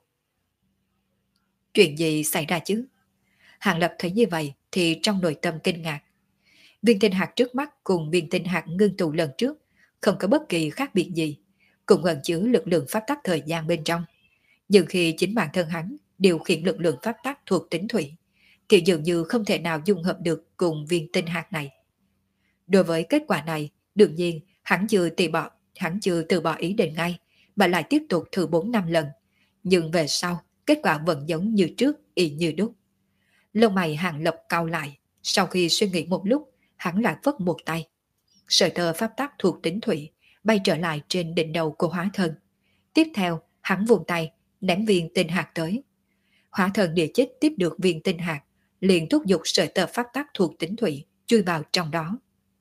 Chuyện gì xảy ra chứ? Hàng Lập thấy như vậy thì trong nội tâm kinh ngạc. Viên tinh hạt trước mắt cùng viên tinh hạt ngưng tụ lần trước không có bất kỳ khác biệt gì, cũng ẩn chứa lực lượng pháp tắc thời gian bên trong. Nhưng khi chính bản thân hắn điều khiển lực lượng pháp tắc thuộc tính thủy, thì dường như không thể nào dung hợp được cùng viên tinh hạt này. Đối với kết quả này, đương nhiên hắn chưa từ bỏ, hắn chưa từ bỏ ý định ngay, mà lại tiếp tục thử bốn năm lần. Nhưng về sau, kết quả vẫn giống như trước, y như đúc. Lông mày Hàng Lập cau lại, sau khi suy nghĩ một lúc, hắn lại vất một tay. Sợi tơ pháp tắc thuộc tính thủy bay trở lại trên đỉnh đầu của hóa thân. Tiếp theo, hắn vùng tay, ném viên tinh hạt tới. Hóa thần địa chích tiếp được viên tinh hạt, liền thúc giục sợi tơ pháp tắc thuộc tính thủy chui vào trong đó.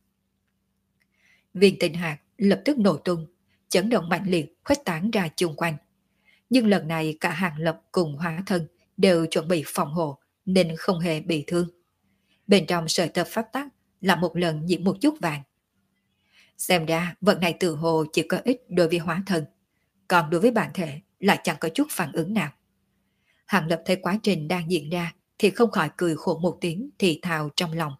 Viên tinh hạt lập tức nổ tung, chấn động mạnh liệt khuếch tán ra chung quanh. Nhưng lần này cả Hàng Lập cùng hóa thân đều chuẩn bị phòng hộ nên không hề bị thương. Bên trong sợi tơ pháp tắc là một lần nhiễm một chút vàng. Xem ra vật này tự hồ chỉ có ích đối với hóa thân, còn đối với bản thể lại chẳng có chút phản ứng nào. Hàng Lập thấy quá trình đang diễn ra thì không khỏi cười khổ một tiếng thì thào trong lòng.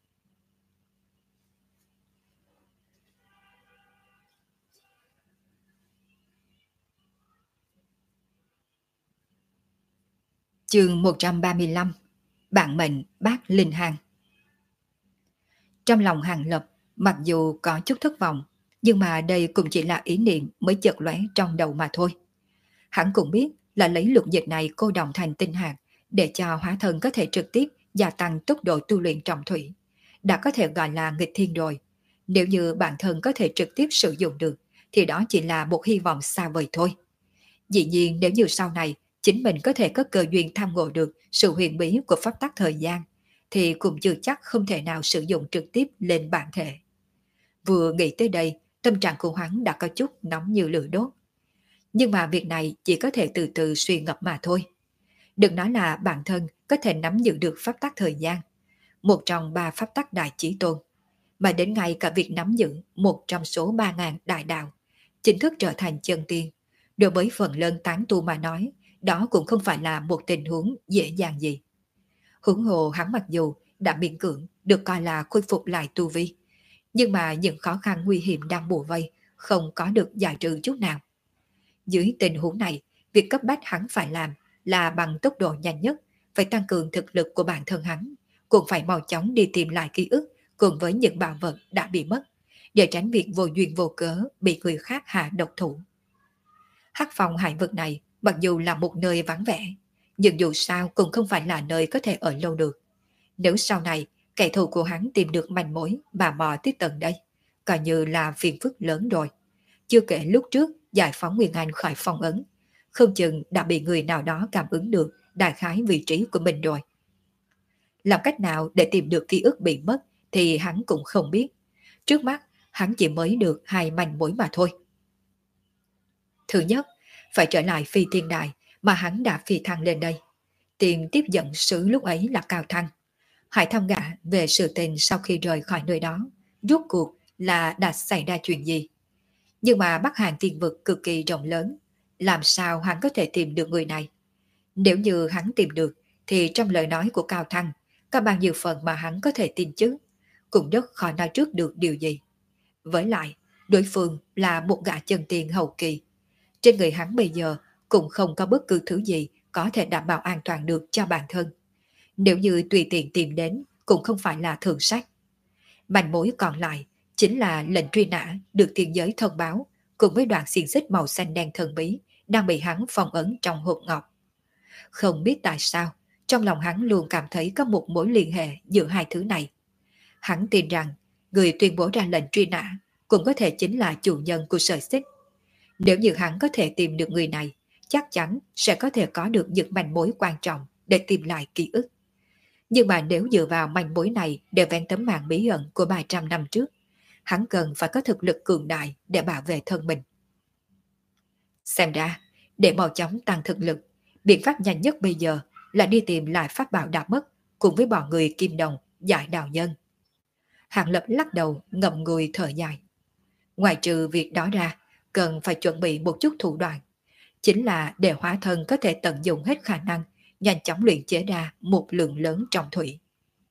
Chương một trăm ba mươi lăm. Bản mệnh Bát Linh Hang. Trong lòng Hàng Lập mặc dù có chút thất vọng, nhưng mà đây cũng chỉ là ý niệm mới chợt lóe trong đầu mà thôi. Hắn cũng biết là lấy lục dịch này cô động thành tinh hạt để cho hóa thân có thể trực tiếp gia tăng tốc độ tu luyện trọng thủy. Đã có thể gọi là nghịch thiên rồi. Nếu như bản thân có thể trực tiếp sử dụng được thì đó chỉ là một hy vọng xa vời thôi. Dĩ nhiên nếu như sau này chính mình có thể có cơ duyên tham ngộ được sự huyền bí của pháp tắc thời gian thì cũng chưa chắc không thể nào sử dụng trực tiếp lên bản thể. Vừa nghĩ tới đây, tâm trạng của hắn đã có chút nóng như lửa đốt. Nhưng mà việc này chỉ có thể từ từ suy ngẫm mà thôi. Đừng nói là bản thân có thể nắm giữ được pháp tắc thời gian, một trong ba pháp tắc đại chí tôn, mà đến ngay cả việc nắm giữ một trong số ba ngàn đại đạo, chính thức trở thành chân tiên. Đối với phần lớn tán tu mà nói, đó cũng không phải là một tình huống dễ dàng gì. Huống hồ hắn mặc dù đã miễn cưỡng được coi là khôi phục lại tu vi, nhưng mà những khó khăn nguy hiểm đang bủa vây không có được giải trừ chút nào. Dưới tình huống này, việc cấp bách hắn phải làm là bằng tốc độ nhanh nhất, phải tăng cường thực lực của bản thân hắn, cũng phải mau chóng đi tìm lại ký ức cùng với những bảo vật đã bị mất, để tránh việc vô duyên vô cớ bị người khác hạ độc thủ. Hắc Phong hải vực này mặc dù là một nơi vắng vẻ, nhưng dù sao cũng không phải là nơi có thể ở lâu được. Nếu sau này kẻ thù của hắn tìm được manh mối và mò tới tận đây, coi như là phiền phức lớn rồi. Chưa kể lúc trước giải phóng Nguyên Anh khỏi phong ấn, không chừng đã bị người nào đó cảm ứng được đại khái vị trí của mình rồi. Làm cách nào để tìm được ký ức bị mất thì hắn cũng không biết. Trước mắt, hắn chỉ mới được hai manh mối mà thôi. Thứ nhất, phải trở lại phi tiên đài mà hắn đã phi thăng lên đây. Tìm tiếp dẫn sứ lúc ấy là Cao Thăng. Hỏi thăm gã về sự tình sau khi rời khỏi nơi đó, rốt cuộc là đã xảy ra chuyện gì. Nhưng mà Bắc Hàn tiên vực cực kỳ rộng lớn, làm sao hắn có thể tìm được người này? Nếu như hắn tìm được, thì trong lời nói của Cao Thăng, có bao nhiêu phần mà hắn có thể tin chứ? Cũng rất khó nói trước được điều gì. Với lại, đối phương là một gã chân tiền hậu kỳ. Trên người hắn bây giờ cũng không có bất cứ thứ gì có thể đảm bảo an toàn được cho bản thân. Nếu như tùy tiện tìm đến cũng không phải là thường sách. Manh mối còn lại chính là lệnh truy nã được thiên giới thông báo cùng với đoạn xiềng xích màu xanh đen thần bí đang bị hắn phong ấn trong hộp ngọc. Không biết tại sao, trong lòng hắn luôn cảm thấy có một mối liên hệ giữa hai thứ này. Hắn tin rằng người tuyên bố ra lệnh truy nã cũng có thể chính là chủ nhân của sợi xích. Nếu như hắn có thể tìm được người này, chắc chắn sẽ có thể có được những manh mối quan trọng để tìm lại ký ức. Nhưng mà nếu dựa vào manh mối này để vén tấm màn bí ẩn của ba trăm năm trước, hắn cần phải có thực lực cường đại để bảo vệ thân mình. Xem ra, để mau chóng tăng thực lực, biện pháp nhanh nhất bây giờ là đi tìm lại pháp bảo đã mất cùng với bọn người Kim Đồng, Giải Đạo Nhân. Hàng Lập lắc đầu ngậm ngùi thở dài. Ngoài trừ việc đó ra, cần phải chuẩn bị một chút thủ đoạn, chính là để hóa thân có thể tận dụng hết khả năng nhanh chóng luyện chế ra một lượng lớn trọng thủy.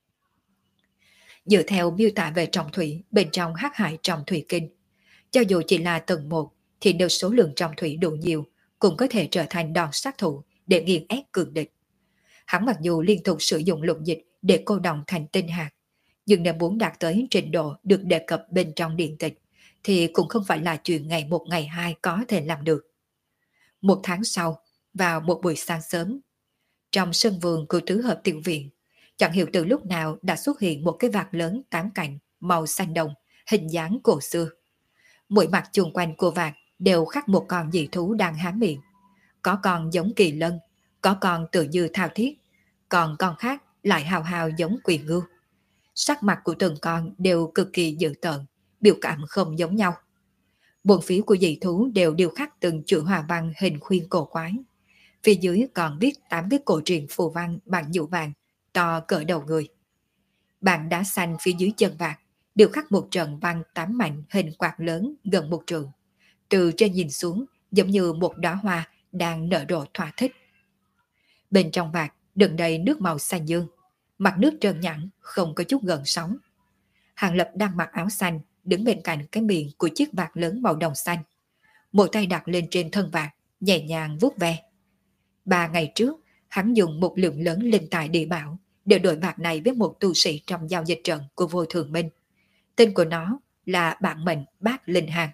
Dựa theo miêu tả về trọng thủy bên trong Hắc Hải Trọng Thủy Kinh, cho dù chỉ là tầng một thì nếu số lượng trọng thủy đủ nhiều cũng có thể trở thành đòn sát thủ để nghiền ép cường địch. Hắn mặc dù liên tục sử dụng lục dịch để cô đọng thành tinh hạt, nhưng nếu muốn đạt tới trình độ được đề cập bên trong điện tịch thì cũng không phải là chuyện ngày một ngày hai có thể làm được. Một tháng sau, vào một buổi sáng sớm, trong sân vườn của tứ hợp tiểu viện, chẳng hiểu từ lúc nào đã xuất hiện một cái vạt lớn tám cạnh màu xanh đồng, hình dáng cổ xưa. Mỗi mặt chung quanh của vạt đều khắc một con dị thú đang há miệng. Có con giống kỳ lân, có con tự như thao thiết, còn con khác lại hào hào giống quỳ ngưu. Sắc mặt của từng con đều cực kỳ dữ tợn, biểu cảm không giống nhau. Bốn phía của dị thú đều điêu khắc từng chữ hòa văn hình khuyên cổ quái. Phía dưới còn viết tám cái cổ truyền phù văn bằng nhũ vàng, to cỡ đầu người. Bàn đá xanh phía dưới chân vạt đều khắc một trận văn tám mảnh hình quạt lớn gần một trường. Từ trên nhìn xuống giống như một đóa hoa đang nở rộ thỏa thích. Bên trong vạt đựng đầy nước màu xanh dương, mặt nước trơn nhẵn, không có chút gợn sóng. Hàng Lập đang mặc áo xanh, đứng bên cạnh cái miệng của chiếc vạt lớn màu đồng xanh. Một tay đặt lên trên thân vạt, nhẹ nhàng vuốt ve. Ba ngày trước, hắn dùng một lượng lớn linh tài địa bảo để đổi vạt này với một tu sĩ trong giao dịch trận của Vô Thường Minh. Tên của nó là bản mệnh Bát Linh Hàng.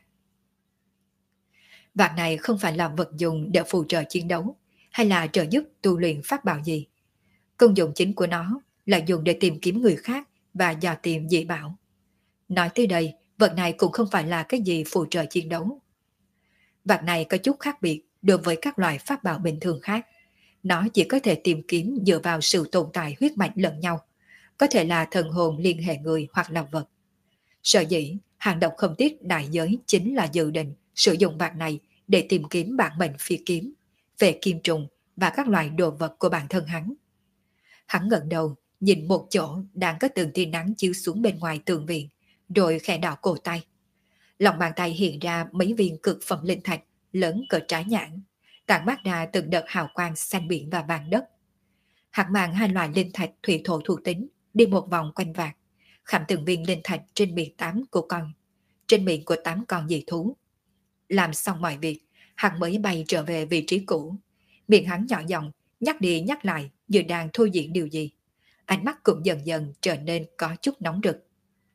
Vạt này không phải là vật dùng để phụ trợ chiến đấu hay là trợ giúp tu luyện pháp bảo gì. Công dụng chính của nó là dùng để tìm kiếm người khác và dò tìm dị bảo. Nói tới đây, vật này cũng không phải là cái gì phụ trợ chiến đấu. Vật này có chút khác biệt đối với các loại pháp bảo bình thường khác. Nó chỉ có thể tìm kiếm dựa vào sự tồn tại huyết mạch lẫn nhau, có thể là thần hồn liên hệ người hoặc là vật. Sở dĩ, Hàng Độc không tiếc đại giới chính là dự định sử dụng vật này để tìm kiếm bản mệnh phi kiếm, về kim trùng và các loại đồ vật của bản thân hắn. Hắn ngẩng đầu, nhìn một chỗ đang có từng tia nắng chiếu xuống bên ngoài tường viện, rồi khẽ đảo cổ tay. Lòng bàn tay hiện ra mấy viên cực phẩm linh thạch lớn cỡ trái nhãn, tản mát ra từng đợt hào quang xanh biển và vàng đất. Hắn mang hai loại linh thạch thủy thổ thuộc tính đi một vòng quanh vạc, khảm từng viên linh thạch trên miệng tám của con, trên miệng của tám con dị thú. Làm xong mọi việc, hắn mới bay trở về vị trí cũ. Miệng hắn nhỏ giọng, nhắc đi nhắc lại như đang thôi diễn điều gì. Ánh mắt cũng dần dần trở nên có chút nóng rực.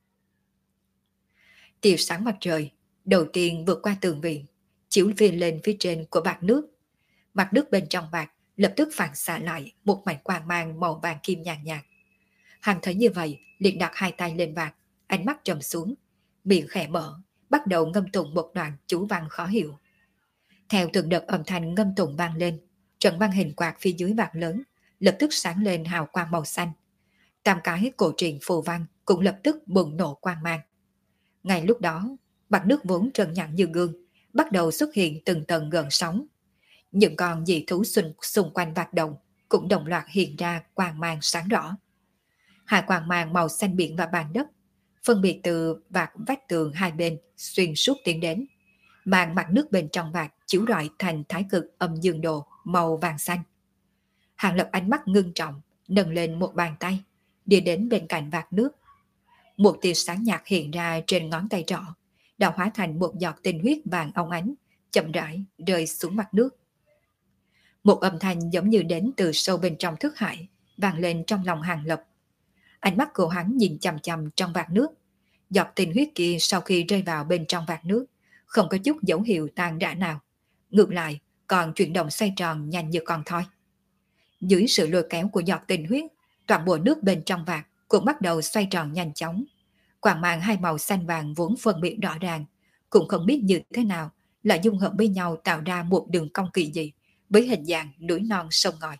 Tia sáng mặt trời đầu tiên vượt qua tường viện, chiếu viên lên phía trên của vạc nước. Mặt nước bên trong vạc lập tức phản xạ lại một mảnh quang mang màu vàng kim nhàn nhạt. Hắn thấy như vậy, liền đặt hai tay lên vạc, ánh mắt trầm xuống, miệng khẽ mở, bắt đầu ngâm tụng một đoạn chú văn khó hiểu. Theo từng đợt âm thanh ngâm tụng vang lên, trận băng hình quạt phía dưới vạc lớn lập tức sáng lên hào quang màu xanh. Tam cái cổ truyền phù văn cũng lập tức bùng nổ quang mang. Ngay lúc đó, mặt nước vốn trơn nhẵn như gương bắt đầu xuất hiện từng tầng gợn sóng. Những con dị thú xung, xung quanh vạc đồng cũng đồng loạt hiện ra quang mang sáng rõ. Hai quang mang màu xanh biển và vàng đất phân biệt từ vạc vách tường hai bên xuyên suốt tiến đến, màn mặt nước bên trong vạc chiếu rọi thành thái cực âm dương đồ màu vàng xanh. Hàng Lập ánh mắt ngưng trọng, nâng lên một bàn tay, đi đến bên cạnh vạc nước. Một tia sáng nhạt hiện ra trên ngón tay trỏ, đã hóa thành một giọt tinh huyết vàng óng ánh, chậm rãi rơi xuống mặt nước. Một âm thanh giống như đến từ sâu bên trong thức hải, vang lên trong lòng Hàng Lập. Ánh mắt của hắn nhìn chằm chằm trong vạc nước. Giọt tinh huyết kia sau khi rơi vào bên trong vạc nước, không có chút dấu hiệu tan rã nào. Ngược lại, còn chuyển động xoay tròn nhanh như con thoi. Dưới sự lôi kéo của giọt tinh huyết, toàn bộ nước bên trong vạc cũng bắt đầu xoay tròn nhanh chóng. Quang mang hai màu xanh vàng vốn phân biệt rõ ràng, cũng không biết như thế nào là dung hợp với nhau tạo ra một đường cong kỳ dị với hình dạng núi non sông ngòi.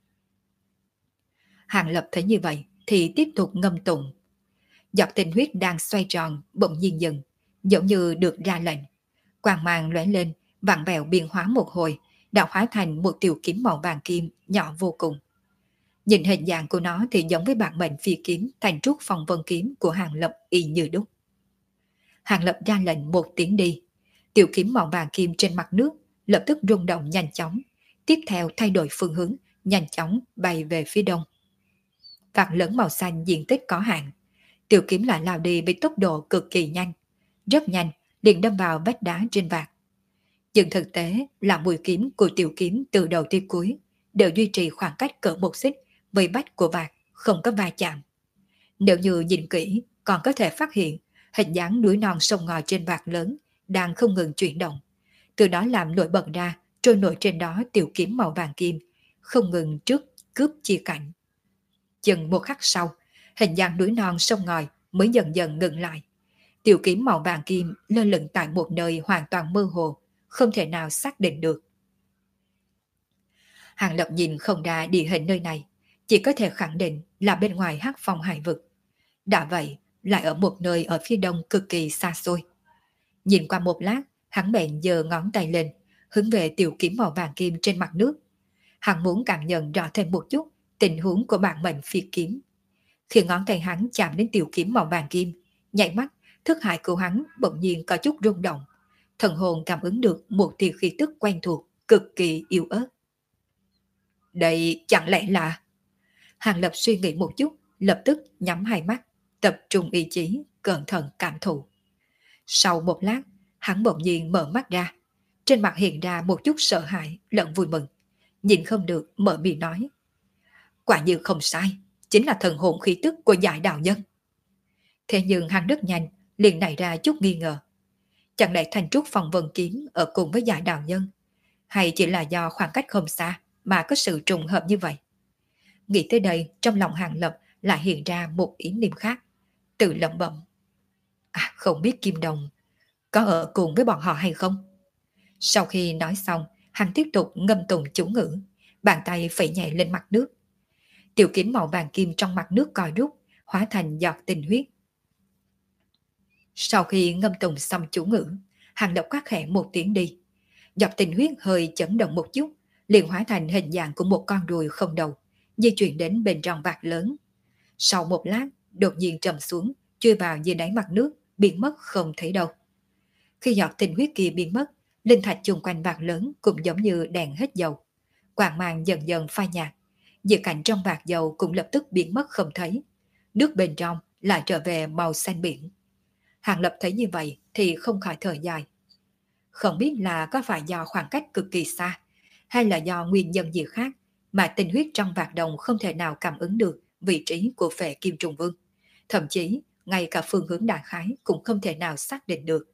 Hàng Lập thấy như vậy thì tiếp tục ngâm tụng. Giọt tinh huyết đang xoay tròn bỗng nhiên dừng, giống như được ra lệnh. Quang mang lóe lên, vặn vẹo biến hóa một hồi, đã hóa thành một tiểu kiếm màu vàng kim nhỏ vô cùng. Nhìn hình dạng của nó thì giống với bản mệnh phi kiếm thành trúc phong vân kiếm của Hàng Lập y như đúc. Hàng Lập ra lệnh một tiếng đi, tiểu kiếm màu vàng kim trên mặt nước lập tức rung động nhanh chóng, tiếp theo thay đổi phương hướng, nhanh chóng bay về phía đông. Vạc lớn màu xanh diện tích có hạn, tiểu kiếm lại lao đi với tốc độ cực kỳ nhanh, rất nhanh liền đâm vào vách đá trên vạc. Nhưng thực tế là mũi kiếm của tiểu kiếm từ đầu tới cuối đều duy trì khoảng cách cỡ một xích với vách của vạc, không có va chạm. Nếu như nhìn kỹ, còn có thể phát hiện hình dáng núi non sông ngòi trên vạc lớn đang không ngừng chuyển động, từ đó làm nổi bật ra trôi nổi trên đó tiểu kiếm màu vàng kim, không ngừng trước cướp chia cảnh. Chừng một khắc sau, hình dạng núi non sông ngòi mới dần dần ngừng lại. Tiểu kiếm màu vàng kim lơ lửng tại một nơi hoàn toàn mơ hồ, không thể nào xác định được. Hàng Lập nhìn không ra địa hình nơi này, chỉ có thể khẳng định là bên ngoài Hắc Phong hải vực. Đã vậy, lại ở một nơi ở phía đông cực kỳ xa xôi. Nhìn qua một lát, hắn bèn giơ ngón tay lên, hướng về tiểu kiếm màu vàng kim trên mặt nước. Hắn muốn cảm nhận rõ thêm một chút tình huống của bản mệnh phi kiếm. Khi ngón tay hắn chạm đến tiểu kiếm màu vàng kim, nhảy mắt, thức hải của hắn bỗng nhiên có chút rung động. Thần hồn cảm ứng được một tia khí tức quen thuộc, cực kỳ yếu ớt. Đây chẳng lẽ là... Hàng Lập suy nghĩ một chút, lập tức nhắm hai mắt, tập trung ý chí, cẩn thận cảm thụ. Sau một lát, hắn bỗng nhiên mở mắt ra. Trên mặt hiện ra một chút sợ hãi lẫn vui mừng. Nhìn không được mở miệng nói. Quả như không sai, chính là thần hồn khí tức của Giải Đạo Nhân. Thế nhưng hắn rất nhanh, liền nảy ra chút nghi ngờ. Chẳng lẽ thành trúc phong vân kiếm ở cùng với Giải Đạo Nhân, hay chỉ là do khoảng cách không xa mà có sự trùng hợp như vậy? Nghĩ tới đây, trong lòng Hàng Lập lại hiện ra một ý niệm khác, tự lẩm bẩm. À, không biết Kim Đồng có ở cùng với bọn họ hay không? Sau khi nói xong, hắn tiếp tục ngâm tụng chú ngữ, bàn tay phẩy nhẹ lên mặt nước. Tiểu kiếm màu vàng kim trong mặt nước co rút, hóa thành giọt tinh huyết. Sau khi ngâm tụng xong chú ngữ, Hàng Lập quát khẽ một tiếng đi. Giọt tinh huyết hơi chấn động một chút, liền hóa thành hình dạng của một con ruồi không đầu, di chuyển đến bên trong vạc lớn. Sau một lát, đột nhiên trầm xuống, chui vào dưới đáy mặt nước, biến mất không thấy đâu. Khi giọt tinh huyết kia biến mất, linh thạch chung quanh vạc lớn cũng giống như đèn hết dầu. Quang mang dần dần phai nhạt, Dược cảnh trong vạc dầu cũng lập tức biến mất không thấy. Nước bên trong lại trở về màu xanh biển. Hàng Lập thấy như vậy thì không khỏi thở dài. Không biết là có phải do khoảng cách cực kỳ xa, hay là do nguyên nhân gì khác mà tinh huyết trong vạc đồng không thể nào cảm ứng được vị trí của phệ Kim Trùng Vương. Thậm chí, ngay cả phương hướng đại khái cũng không thể nào xác định được.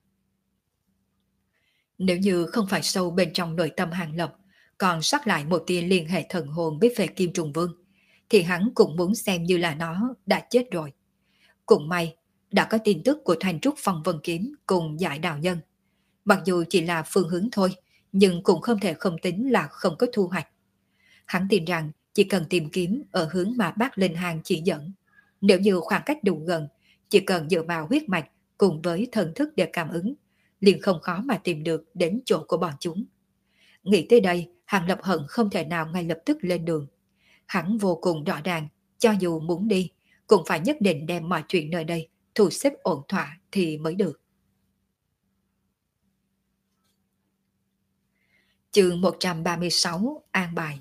Nếu như không phải sâu bên trong nội tâm Hàng Lập, còn sót lại một tia liên hệ thần hồn với phệ Kim Trùng Vương, thì hắn cũng muốn xem như là nó đã chết rồi. Cũng may, đã có tin tức của Thành Trúc Phong Vân Kiếm cùng Giải Đạo Nhân. Mặc dù chỉ là phương hướng thôi, nhưng cũng không thể không tính là không có thu hoạch. Hắn tin rằng chỉ cần tìm kiếm ở hướng mà bác Linh Hàng chỉ dẫn. Nếu như khoảng cách đủ gần, chỉ cần dựa vào huyết mạch cùng với thần thức để cảm ứng, liền không khó mà tìm được đến chỗ của bọn chúng. Nghĩ tới đây, Hàng Lập hận không thể nào ngay lập tức lên đường. Hắn vô cùng rõ ràng, cho dù muốn đi, cũng phải nhất định đem mọi chuyện nơi đây thu xếp ổn thỏa thì mới được. Chương một trăm ba mươi sáu An Bài.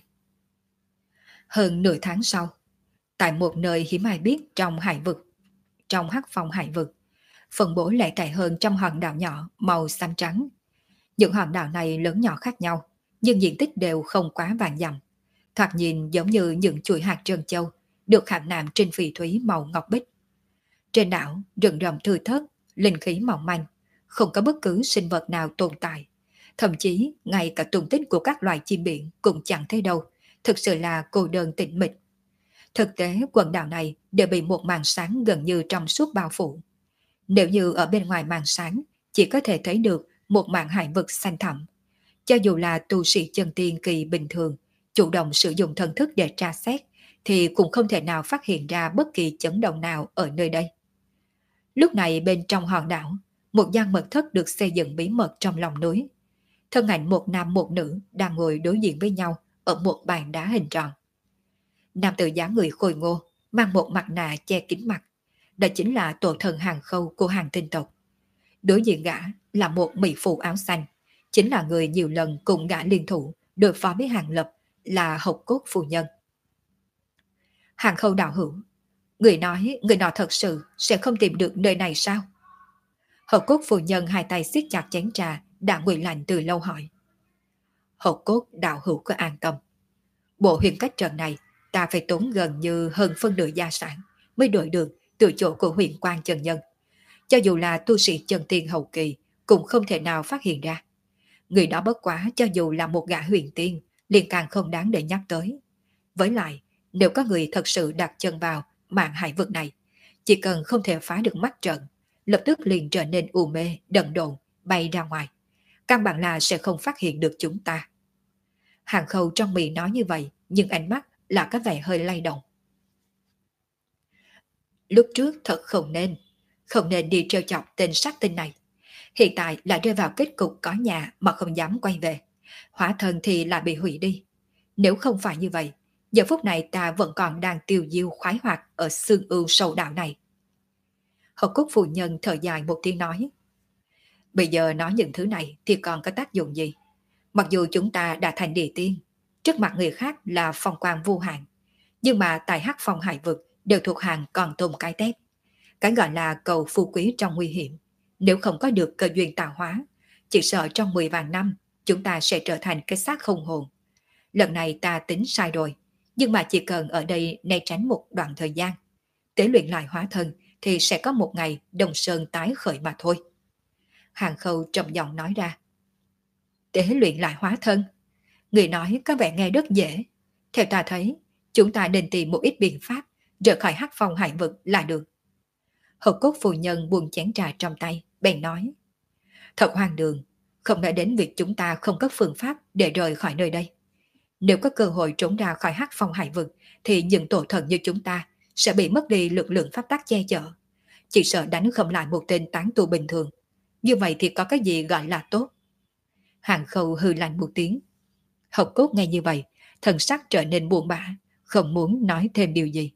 Hơn nửa tháng sau, tại một nơi hiếm ai biết trong hải vực, trong hắc phong hải vực, phân bố lẻ tẻ hơn trăm hòn đảo nhỏ màu xanh trắng. Những hòn đảo này lớn nhỏ khác nhau, nhưng diện tích đều không quá vạn dặm. Thoạt nhìn giống như những chuỗi hạt trân châu được khảm nạm trên phỉ thúy màu ngọc bích. Trên đảo, rừng rậm thưa thớt, linh khí mỏng manh, không có bất cứ sinh vật nào tồn tại. Thậm chí, ngay cả tung tích của các loài chim biển cũng chẳng thấy đâu, thực sự là cô đơn tĩnh mịch. Thực tế, quần đảo này đều bị một màn sáng gần như trong suốt bao phủ. Nếu như ở bên ngoài màn sáng, chỉ có thể thấy được một màn hải vực xanh thẳm. Cho dù là tu sĩ chân tiên kỳ bình thường, chủ động sử dụng thần thức để tra xét, thì cũng không thể nào phát hiện ra bất kỳ chấn động nào ở nơi đây. Lúc này bên trong hòn đảo, một gian mật thất được xây dựng bí mật trong lòng núi. Thân ảnh một nam một nữ đang ngồi đối diện với nhau ở một bàn đá hình tròn. Nam tử dáng người khôi ngô, mang một mặt nạ che kín mặt. Đó chính là tổ thần Hàng Khâu của Hàng Tinh tộc. Đối diện gã là một mỹ phụ áo xanh, chính là người nhiều lần cùng gã liên thủ đối phó với Hàng Lập, là Hộc Cốt phu nhân. Hàng Khâu đạo hữu, người nói người nọ thật sự sẽ không tìm được nơi này sao? Hộc Cốt phu nhân hai tay siết chặt chén trà đã nguội lạnh từ lâu hỏi. Hộc Cốt đạo hữu có an tâm. Bộ huyền cách trận này ta phải tốn gần như hơn phân nửa gia sản mới đổi được từ chỗ của huyền quan chân nhân. Cho dù là tu sĩ chân tiên hậu kỳ cũng không thể nào phát hiện ra. Người đó bất quá cho dù là một gã huyền tiên liền càng không đáng để nhắc tới. Với lại, nếu có người thật sự đặt chân vào mạng hải vực này, chỉ cần không thể phá được mắt trận, lập tức liền trở nên u mê, đần độn, bay ra ngoài. Căn bản là sẽ không phát hiện được chúng ta. Hàng Khâu trong miệng nói như vậy, nhưng ánh mắt là có vẻ hơi lay động. Lúc trước thật không nên, không nên đi trêu chọc tên sát tinh này. Hiện tại lại rơi vào kết cục có nhà mà không dám quay về. Hóa thân thì lại bị hủy đi. Nếu không phải như vậy, giờ phút này ta vẫn còn đang tiêu diêu khoái hoạt ở xương ưu sâu đạo này. Hộc Cốt phu nhân thở dài một tiếng nói. Bây giờ nói những thứ này thì còn có tác dụng gì? Mặc dù chúng ta đã thành địa tiên, trước mặt người khác là phong quang vô hạn, nhưng mà tại hắc phong hải vực đều thuộc hàng còn tôm cái tép. Cái gọi là cầu phú quý trong nguy hiểm, nếu không có được cơ duyên tạo hóa, chỉ sợ trong mười vạn năm chúng ta sẽ trở thành cái xác không hồn. Lần này ta tính sai rồi, nhưng mà chỉ cần ở đây né tránh một đoạn thời gian, tế luyện lại hóa thân thì sẽ có một ngày Đông Sơn tái khởi mà thôi. Hàng Khâu trầm giọng nói ra. Tế luyện lại hóa thân? Người nói có vẻ nghe rất dễ. Theo ta thấy, chúng ta nên tìm một ít biện pháp rời khỏi hắc phong hải vực là được. Hộc Cốt phu nhân buông chén trà trong tay, bèn nói. Thật hoang đường, không nói đến việc chúng ta không có phương pháp để rời khỏi nơi đây. Nếu có cơ hội trốn ra khỏi hắc phong hải vực, thì những tổ thần như chúng ta sẽ bị mất đi lực lượng pháp tắc che chở. Chỉ sợ đánh không lại một tên tán tu bình thường. Như vậy thì có cái gì gọi là tốt? Hàng Khâu hừ lạnh một tiếng. Hộc Cốt nghe như vậy, thần sắc trở nên buồn bã, không muốn nói thêm điều gì.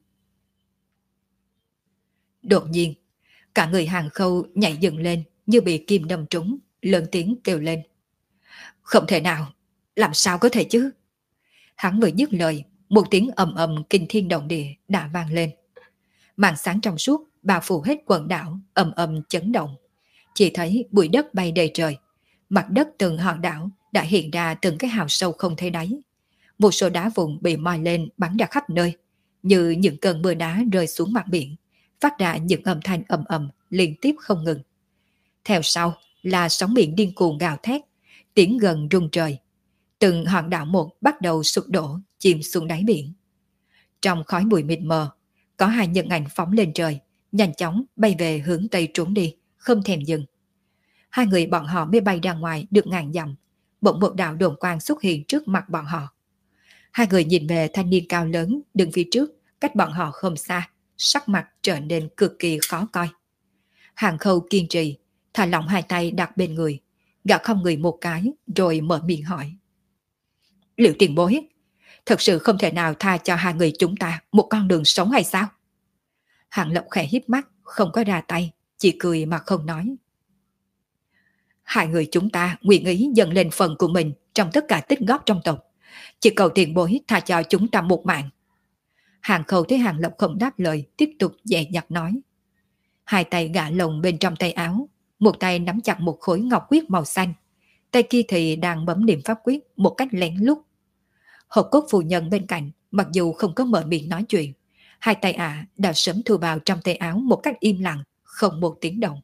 Đột nhiên, cả người Hàng Khâu nhảy dựng lên như bị kim đâm trúng, lớn tiếng kêu lên. Không thể nào, làm sao có thể chứ? Hắn vừa dứt lời, Một tiếng ầm ầm kinh thiên động địa đã vang lên. Màn sáng trong suốt bao phủ hết quần đảo, ầm ầm chấn động. Chỉ thấy bụi đất bay đầy trời. Mặt đất từng hòn đảo đã hiện ra từng cái hào sâu không thấy đáy. Một số đá vụn bị moi lên bắn ra khắp nơi, như những cơn mưa đá rơi xuống mặt biển, phát ra những âm thanh ầm ầm liên tiếp không ngừng. Theo sau là sóng biển điên cuồng gào thét, tiếng gần rung trời. Từng hòn đảo một bắt đầu sụp đổ, chìm xuống đáy biển. Trong khói bụi mịt mờ, có hai nhân ảnh phóng lên trời, nhanh chóng bay về hướng tây trốn đi, không thèm dừng. Hai người bọn họ mới bay ra ngoài được ngàn dặm, bỗng một đạo đồn quang xuất hiện trước mặt bọn họ. Hai người nhìn về thanh niên cao lớn đứng phía trước, cách bọn họ không xa, sắc mặt trở nên cực kỳ khó coi. Hàng Khâu kiên trì, thả lỏng hai tay đặt bên người, gã không người một cái rồi mở miệng hỏi. Liệu tiền bối, thật sự không thể nào tha cho hai người chúng ta một con đường sống hay sao? Hàng Lập khẽ híp mắt, không có ra tay, chỉ cười mà không nói. Hai người chúng ta nguyện ý dâng lên phần của mình trong tất cả tích góp trong tộc. Chỉ cầu tiền bối tha cho chúng ta một mạng. Hàng Khâu thấy Hàng Lập không đáp lời, tiếp tục dè dặt nói. Hai tay gã lồng bên trong tay áo, một tay nắm chặt một khối ngọc quyết màu xanh, tay kia thì đang bấm niệm pháp quyết một cách lén lút. Hộp cốt phu nhân bên cạnh, mặc dù không có mở miệng nói chuyện, hai tay ả đã sớm thu vào trong tay áo một cách im lặng, không một tiếng động.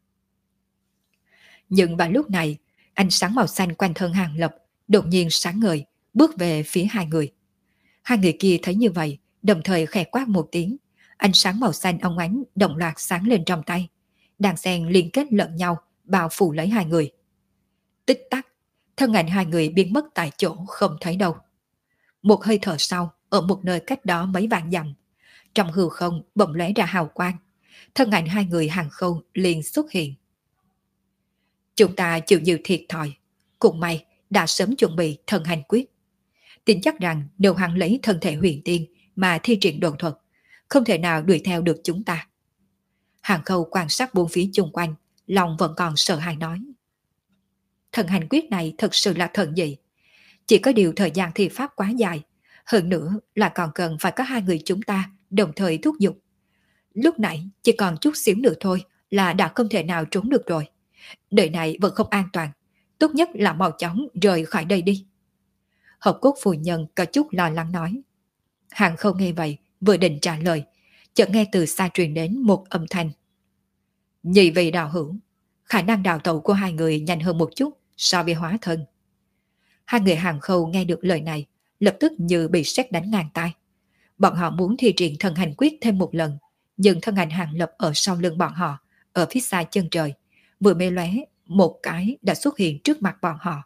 Nhưng vào lúc này, ánh sáng màu xanh quanh thân Hàng Lập đột nhiên sáng ngời, bước về phía hai người. Hai người kia thấy như vậy, đồng thời khẽ quát một tiếng, ánh sáng màu xanh óng ánh đồng loạt sáng lên trong tay, đàn sen liên kết lẫn nhau, bao phủ lấy hai người. Tích tắc, thân ảnh hai người biến mất tại chỗ không thấy đâu. Một hơi thở sau, ở một nơi cách đó mấy vạn dặm, trong hư không bỗng lóe ra hào quang, thân ảnh hai người Hàng Khâu liền xuất hiện. Chúng ta chịu nhiều thiệt thòi, cũng may đã sớm chuẩn bị thần hành quyết. Tin chắc rằng nếu hắn lấy thân thể huyền tiên mà thi triển đồn thuật, không thể nào đuổi theo được chúng ta. Hàng Khâu quan sát bốn phía chung quanh, lòng vẫn còn sợ hãi nói. Thần hành quyết này thật sự là thần dị. Chỉ có điều thời gian thi pháp quá dài, hơn nữa là còn cần phải có hai người chúng ta đồng thời thúc giục. Lúc nãy chỉ còn chút xíu nữa thôi là đã không thể nào trốn được rồi. Đời này vẫn không an toàn, tốt nhất là mau chóng rời khỏi đây đi. Hộp cốt phu nhân có chút lo lắng nói. Hàng Khâu nghe vậy, vừa định trả lời, chợt nghe từ xa truyền đến một âm thanh. Nhị vị đạo hữu, khả năng đào tẩu của hai người nhanh hơn một chút so với hóa thân. Hai người Hàng Khâu nghe được lời này, lập tức như bị sét đánh ngang tai. Bọn họ muốn thi triển thần hành quyết thêm một lần, nhưng thân ảnh Hàng Lập ở sau lưng bọn họ, ở phía xa chân trời, vừa mê lóe, một cái đã xuất hiện trước mặt bọn họ.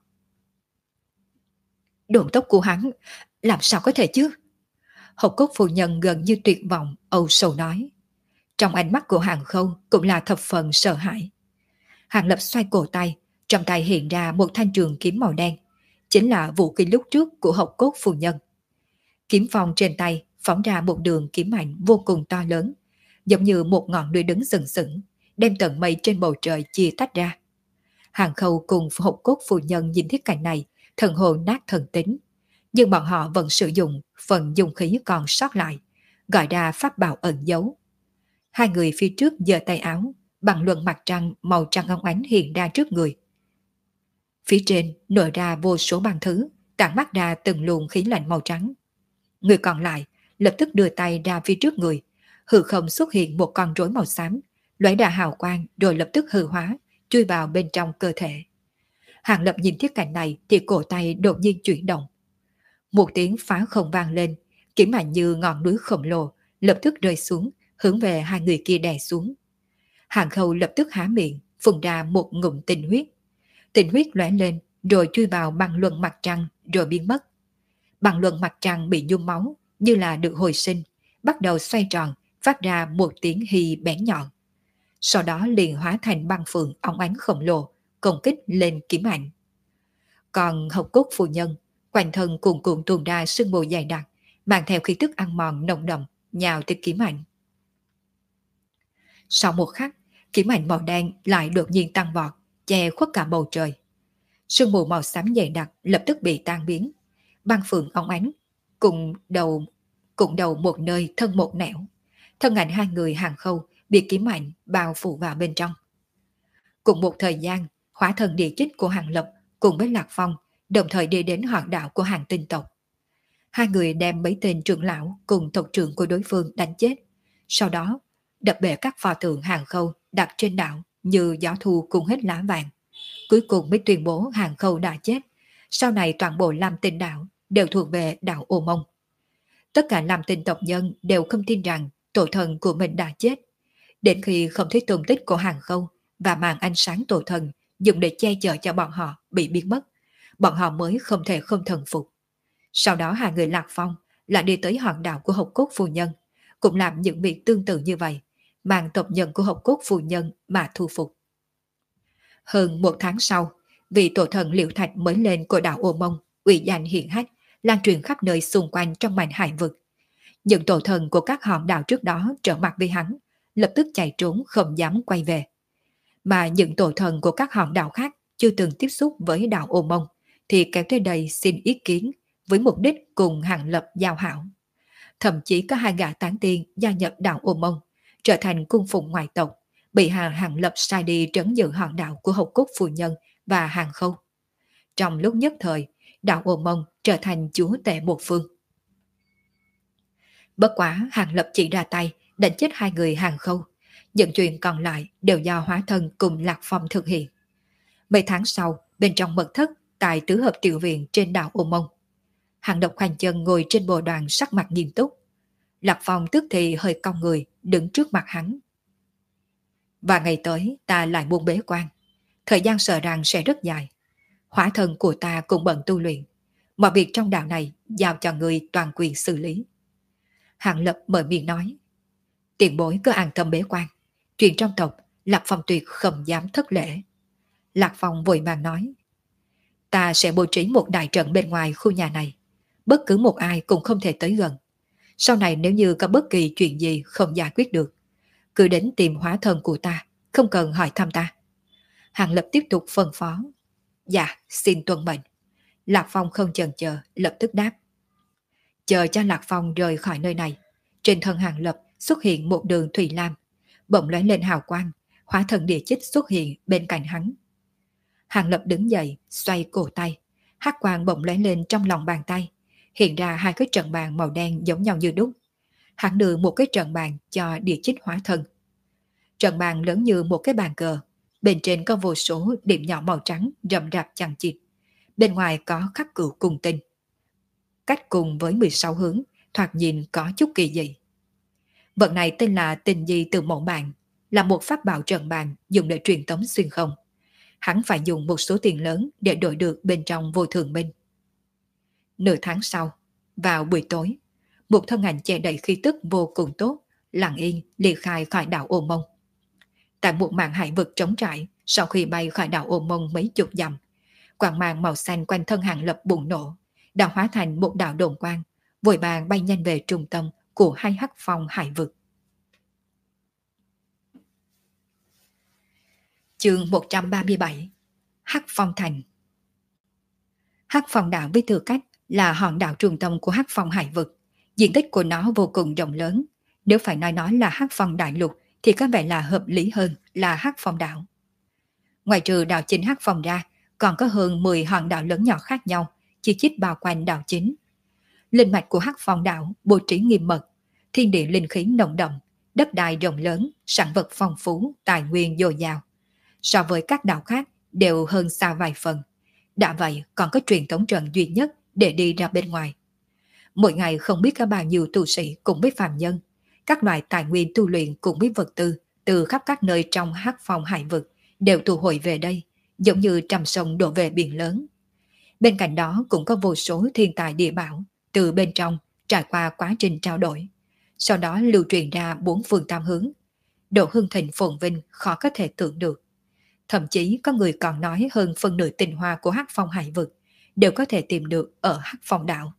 Độn tốc của hắn, làm sao có thể chứ? Hộp cốt phu nhân gần như tuyệt vọng, âu sầu nói. Trong ánh mắt của Hàng Khâu cũng là thập phần sợ hãi. Hàng Lập xoay cổ tay, trong tay hiện ra một thanh trường kiếm màu đen, chính là vũ khí lúc trước của hộp cốt phu nhân. Kiếm phong trên tay phóng ra một đường kiếm ảnh vô cùng to lớn, giống như một ngọn núi đứng sừng sững, đem tận mây trên bầu trời chia tách ra. Hàng Khâu cùng hộp cốt phu nhân nhìn thấy cảnh này, thần hồn nát thần tính, nhưng bọn họ vẫn sử dụng phần dung khí còn sót lại, gọi ra pháp bảo ẩn giấu. Hai người phía trước giơ tay áo, bằng luận mặt trăng màu trắng óng ánh hiện ra trước người. Phía trên nổi ra vô số băng thứ, tản mắt ra từng luồng khí lạnh màu trắng. Người còn lại lập tức đưa tay ra phía trước người, hư không xuất hiện một con rối màu xám, lóe ra hào quang rồi lập tức hư hóa, chui vào bên trong cơ thể. Hàng Lập nhìn thấy cảnh này thì cổ tay đột nhiên chuyển động. Một tiếng phá không vang lên, kiếm ảnh như ngọn núi khổng lồ lập tức rơi xuống, hướng về hai người kia đè xuống. Hàng Khâu lập tức há miệng, phun ra một ngụm tinh huyết. Tinh huyết lóe lên, rồi chui vào băng luân mặt trăng, rồi biến mất. Băng luân mặt trăng bị nhuốm máu, như là được hồi sinh, bắt đầu xoay tròn, phát ra một tiếng hì bén nhọn. Sau đó liền hóa thành băng phượng óng ánh khổng lồ, công kích lên kiếm ảnh. Còn hộc cốt phu nhân, quanh thân cuồn cuộn tuôn ra sương mù dày đặc, mang theo khí tức ăn mòn nồng đậm, nhào tới kiếm ảnh. Sau một khắc, kiếm ảnh màu đen lại đột nhiên tăng vọt, che khuất cả bầu trời. Sương mù màu xám dày đặc lập tức bị tan biến. Băng phượng óng ánh cùng đầu cùng đầu một nơi thân một nẻo. Thân ảnh hai người Hàng Khâu bị kiếm mạnh bao phủ vào bên trong. Cùng một thời gian, hóa thân địa chích của Hàng Lập cùng với Lạc Phong đồng thời đi đến hòn đảo của Hàng Tinh tộc. Hai người đem mấy tên trưởng lão cùng tộc trưởng của đối phương đánh chết. Sau đó, đập bể các pho tượng Hàng Khâu đặt trên đảo như gió thu cùng hết lá vàng. Cuối cùng mới tuyên bố Hàng Khâu đã chết. Sau này toàn bộ Lam Tinh đảo đều thuộc về đảo Ô Mông. Tất cả Lam Tinh tộc nhân đều không tin rằng tổ thần của mình đã chết. Đến khi không thấy tung tích của Hàng Khâu và màn ánh sáng tổ thần dùng để che chở cho bọn họ bị biến mất, bọn họ mới không thể không thần phục. Sau đó hai người Lạc Phong lại đi tới hòn đảo của Hộc Cốt Phu Nhân, cũng làm những việc tương tự như vậy, mang tộc nhân của Hộc Cốt Phu Nhân mà thu phục. Hơn một tháng sau, vị tổ thần Liễu Thạch mới lên của đảo Ô Mông, uy danh hiển hách, lan truyền khắp nơi xung quanh trong mảnh hải vực. Những tổ thần của các hòn đảo trước đó trở mặt với hắn, lập tức chạy trốn không dám quay về. Mà những tổ thần của các hòn đảo khác chưa từng tiếp xúc với đảo Ô Mông thì kéo tới đây xin ý kiến với mục đích cùng Hàng Lập giao hảo. Thậm chí có hai gã tán tiên gia nhập đảo Ô Mông, trở thành cung phụng ngoại tộc, bị Hàng Hàng Lập sai đi trấn giữ hòn đảo của Hộc Cốt Phu Nhân và Hàng Khâu. Trong lúc nhất thời, đảo Ô Mông trở thành chúa tể một phương. Bất quá Hàng Lập chỉ ra tay đánh chết hai người Hàng Khâu. Những chuyện còn lại đều do hóa thân cùng Lạc Phong thực hiện. Mấy tháng sau, bên trong mật thất tại tứ hợp tiểu viện trên đảo Ô Mông, Hàng Độc khoanh chân ngồi trên bồ đoàn sắc mặt nghiêm túc. Lạc Phong tức thì hơi cong người đứng trước mặt hắn. Và ngày tới ta lại buông bế quan. Thời gian sợ rằng sẽ rất dài. Hóa thân của ta cũng bận tu luyện. Mọi việc trong đạo này giao cho người toàn quyền xử lý. Hàng Lập mở miệng nói. Tiền bối cứ an tâm bế quan. Chuyện trong tộc, Lạc Phong tuyệt không dám thất lễ. Lạc Phong vội vàng nói. Ta sẽ bố trí một đại trận bên ngoài khu nhà này. Bất cứ một ai cũng không thể tới gần. Sau này nếu như có bất kỳ chuyện gì không giải quyết được, cứ đến tìm hóa thân của ta, không cần hỏi thăm ta. Hàng Lập tiếp tục phân phó. Dạ, xin tuân mệnh. Lạc Phong không chần chờ, lập tức đáp. Chờ cho Lạc Phong rời khỏi nơi này, trên thân Hàng Lập xuất hiện một đường thủy lam, bỗng lóe lên hào quang, hóa thân địa chích xuất hiện bên cạnh hắn. Hàng Lập đứng dậy, xoay cổ tay, hắc quang bỗng lóe lên trong lòng bàn tay, hiện ra hai cái trận bàn màu đen giống nhau như đúc. Hắn đưa một cái trận bàn cho địa chích hóa thân. Trận bàn lớn như một cái bàn cờ, bên trên có vô số điểm nhỏ màu trắng rậm rạp chằng chịt, bên ngoài có khắc cửu cùng tinh. Cách cùng với mười sáu hướng, thoạt nhìn có chút kỳ dị. Vật này tên là Tình Di Từ Mẫu Bàn, là một pháp bảo trận bàn dùng để truyền tống xuyên không. Hắn phải dùng một số tiền lớn để đổi được bên trong vô thường binh. Nửa tháng sau, vào buổi tối, một thân ảnh che đậy khí tức vô cùng tốt, lặng yên ly khai khỏi đảo Ô Mông. Tại một màn hải vực trống trải, sau khi bay khỏi đảo Ô Mông mấy chục dặm, quang mang màu xanh quanh thân Hàng Lập bùng nổ, đã hóa thành một đạo đồn quang, vội vàng bay nhanh về trung tâm của hai hắc phong hải vực. Chương một trăm ba mươi bảy. Hắc Phong Thành. Hắc Phong đảo với tư cách là hòn đảo trung tâm của Hắc Phong hải vực, diện tích của nó vô cùng rộng lớn. Nếu phải nói nó là Hắc Phong đại lục thì có vẻ là hợp lý hơn là Hắc Phong đảo. Ngoài trừ đảo chính Hắc Phong ra, còn có hơn mười hòn đảo lớn nhỏ khác nhau chi chít bao quanh đảo chính. Linh mạch của Hắc Phong đảo bố trí nghiêm mật, thiên địa linh khí nồng đậm, đất đai rộng lớn, sản vật phong phú, tài nguyên dồi dào. So với các đảo khác đều hơn xa vài phần. Đã vậy còn có truyền thống trận duy nhất để đi ra bên ngoài. Mỗi ngày không biết có bao nhiêu tu sĩ cùng với phàm nhân, các loại tài nguyên tu luyện cùng với vật tư từ khắp các nơi trong Hắc Phong hải vực đều tụ hội về đây, giống như trăm sông đổ về biển lớn. Bên cạnh đó cũng có vô số thiên tài địa bảo từ bên trong trải qua quá trình trao đổi, sau đó lưu truyền ra bốn phương tam hướng. Độ hưng thịnh phồn vinh khó có thể tưởng được. Thậm chí có người còn nói hơn phân nửa tinh hoa của Hắc Phong hải vực đều có thể tìm được ở Hắc Phong đảo.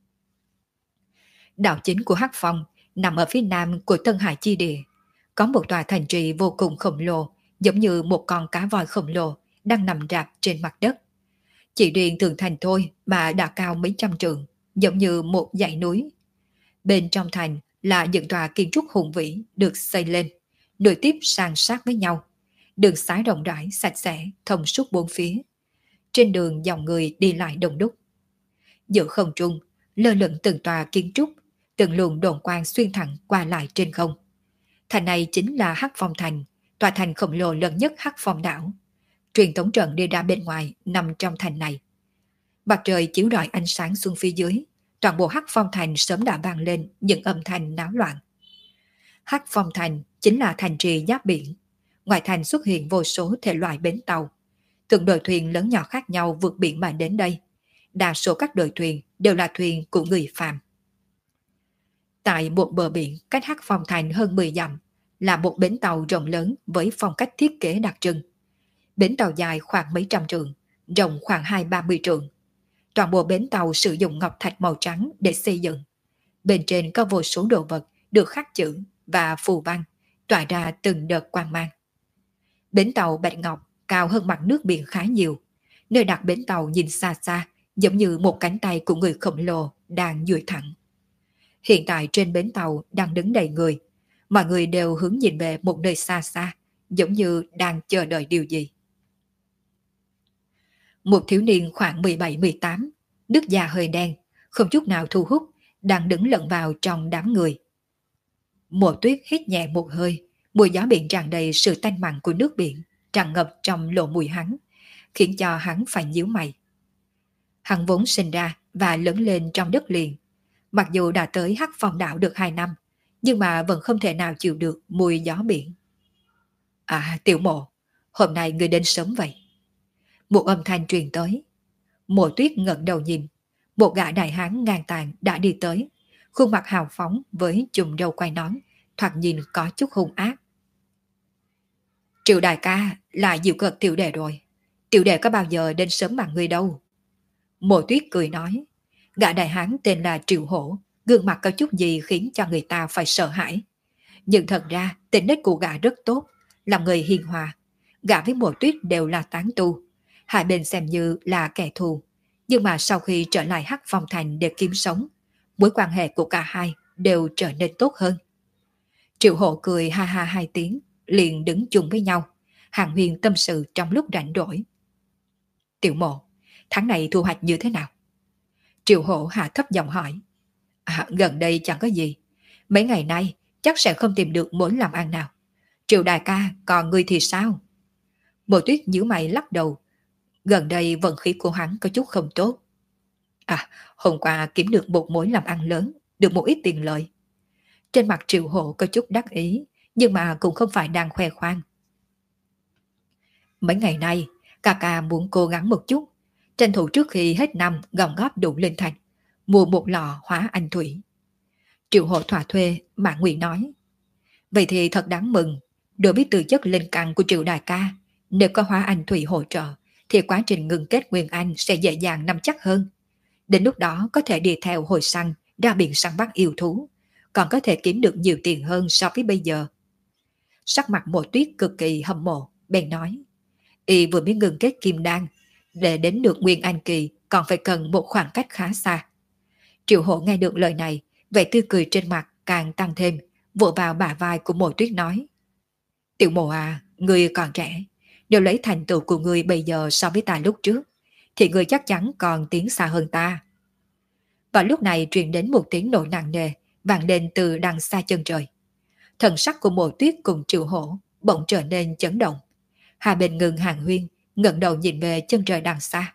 Đảo chính của Hắc Phong nằm ở phía nam của Tân Hải chi địa, có một tòa thành trì vô cùng khổng lồ, giống như một con cá voi khổng lồ đang nằm rạp trên mặt đất. Chỉ riêng tường thành thôi mà đã cao mấy trăm trượng, giống như một dãy núi. Bên trong thành là những tòa kiến trúc hùng vĩ được xây lên, nối tiếp san sát với nhau. Đường xá rộng rãi, sạch sẽ, thông suốt bốn phía. Trên đường dòng người đi lại đông đúc. Giữa không trung, lơ lửng từng tòa kiến trúc, từng luồng đồn quang xuyên thẳng qua lại trên không. Thành này chính là Hắc Phong Thành, tòa thành khổng lồ lớn nhất Hắc Phong đảo. Truyền tống trận đi ra bên ngoài nằm trong thành này. Mặt trời chiếu rọi ánh sáng xuống phía dưới, toàn bộ Hắc Phong Thành sớm đã vang lên những âm thanh náo loạn. Hắc Phong Thành chính là thành trì giáp biển. Ngoài thành xuất hiện vô số thể loại bến tàu. Từng đội thuyền lớn nhỏ khác nhau vượt biển mà đến đây. Đa số các đội thuyền đều là thuyền của người phàm. Tại một bờ biển cách Hắc Phong Thành hơn mười dặm là một bến tàu rộng lớn với phong cách thiết kế đặc trưng. Bến tàu dài khoảng mấy trăm trượng, rộng khoảng hai ba mươi trượng. Toàn bộ bến tàu sử dụng ngọc thạch màu trắng để xây dựng. Bên trên có vô số đồ vật được khắc chữ và phù văn, tỏa ra từng đợt quang mang. Bến tàu bạch ngọc cao hơn mặt nước biển khá nhiều. Nơi đặt bến tàu nhìn xa xa giống như một cánh tay của người khổng lồ đang duỗi thẳng. Hiện tại trên bến tàu đang đứng đầy người. Mọi người đều hướng nhìn về một nơi xa xa, giống như đang chờ đợi điều gì. Một thiếu niên khoảng mười bảy mười tám, nước da hơi đen, không chút nào thu hút, đang đứng lẫn vào trong đám người. Mộ Tuyết hít nhẹ một hơi, mùi gió biển tràn đầy sự tanh mặn của nước biển, tràn ngập trong lỗ mũi hắn, khiến cho hắn phải nhíu mày. Hắn vốn sinh ra và lớn lên trong đất liền. Mặc dù đã tới Hắc Phong đảo được hai năm, nhưng mà vẫn không thể nào chịu được mùi gió biển. À, Tiểu Mộ, hôm nay ngươi đến sớm vậy. Một âm thanh truyền tới. Mộ Tuyết ngẩng đầu nhìn, một gã đại hán ngang tàn đã đi tới, khuôn mặt hào phóng với chùm râu quai nón, thoạt nhìn có chút hung ác. Triệu đại ca là diệu cợt tiểu đệ rồi. Tiểu đệ có bao giờ đến sớm bằng ngươi đâu. Mộ Tuyết cười nói. Gã đại hán tên là Triệu Hổ, gương mặt có chút gì khiến cho người ta phải sợ hãi. Nhưng thật ra tính nết của gã rất tốt, làm người hiền hòa. Gã với Mộ Tuyết đều là tán tu, hai bên xem như là kẻ thù. Nhưng mà sau khi trở lại Hắc Phong Thành để kiếm sống, mối quan hệ của cả hai đều trở nên tốt hơn. Triệu Hổ cười ha ha hai tiếng, liền đứng chung với nhau, hàn huyên tâm sự trong lúc rảnh rỗi. Tiểu Mộ, tháng này thu hoạch như thế nào? Triệu Hổ hạ thấp giọng hỏi. À, gần đây chẳng có gì. Mấy ngày nay chắc sẽ không tìm được mối làm ăn nào. Triệu đại ca, còn ngươi thì sao? Mộ Tuyết nhíu mày lắc đầu. Gần đây vận khí của hắn có chút không tốt. À, hôm qua kiếm được một mối làm ăn lớn, được một ít tiền lợi. Trên mặt Triệu Hổ có chút đắc ý, nhưng mà cũng không phải đang khoe khoang. Mấy ngày nay, ca ca muốn cố gắng một chút, tranh thủ trước khi hết năm gom góp đủ linh thạch, mua một lọ hóa anh thủy. Triệu Hổ thỏa thuê, Mạn Nguyệt nói. Vậy thì thật đáng mừng, đối với tư chất linh căn của Triệu đại ca, nếu có hóa anh thủy hỗ trợ, thì quá trình ngừng kết nguyên anh sẽ dễ dàng nắm chắc hơn. Đến lúc đó có thể đi theo hồi săn, ra biển săn bắt yêu thú, còn có thể kiếm được nhiều tiền hơn so với bây giờ. Sắc mặt Mộ Tuyết cực kỳ hâm mộ, bèn nói. Y vừa mới ngừng kết kim đan, để đến được nguyên anh kỳ còn phải cần một khoảng cách khá xa. Triệu Hổ nghe được lời này, vẻ tươi cười trên mặt càng tăng thêm, vỗ vào bả vai của Mộ Tuyết nói. Tiểu Mộ à, ngươi còn trẻ, nếu lấy thành tựu của ngươi bây giờ so với ta lúc trước, thì ngươi chắc chắn còn tiến xa hơn ta. Và lúc này truyền đến một tiếng nổ nặng nề, vang lên từ đằng xa chân trời. Thần sắc của Mộ Tuyết cùng Triệu Hổ bỗng trở nên chấn động. Hai bên ngừng hàng huyên, ngẩng đầu nhìn về chân trời đằng xa.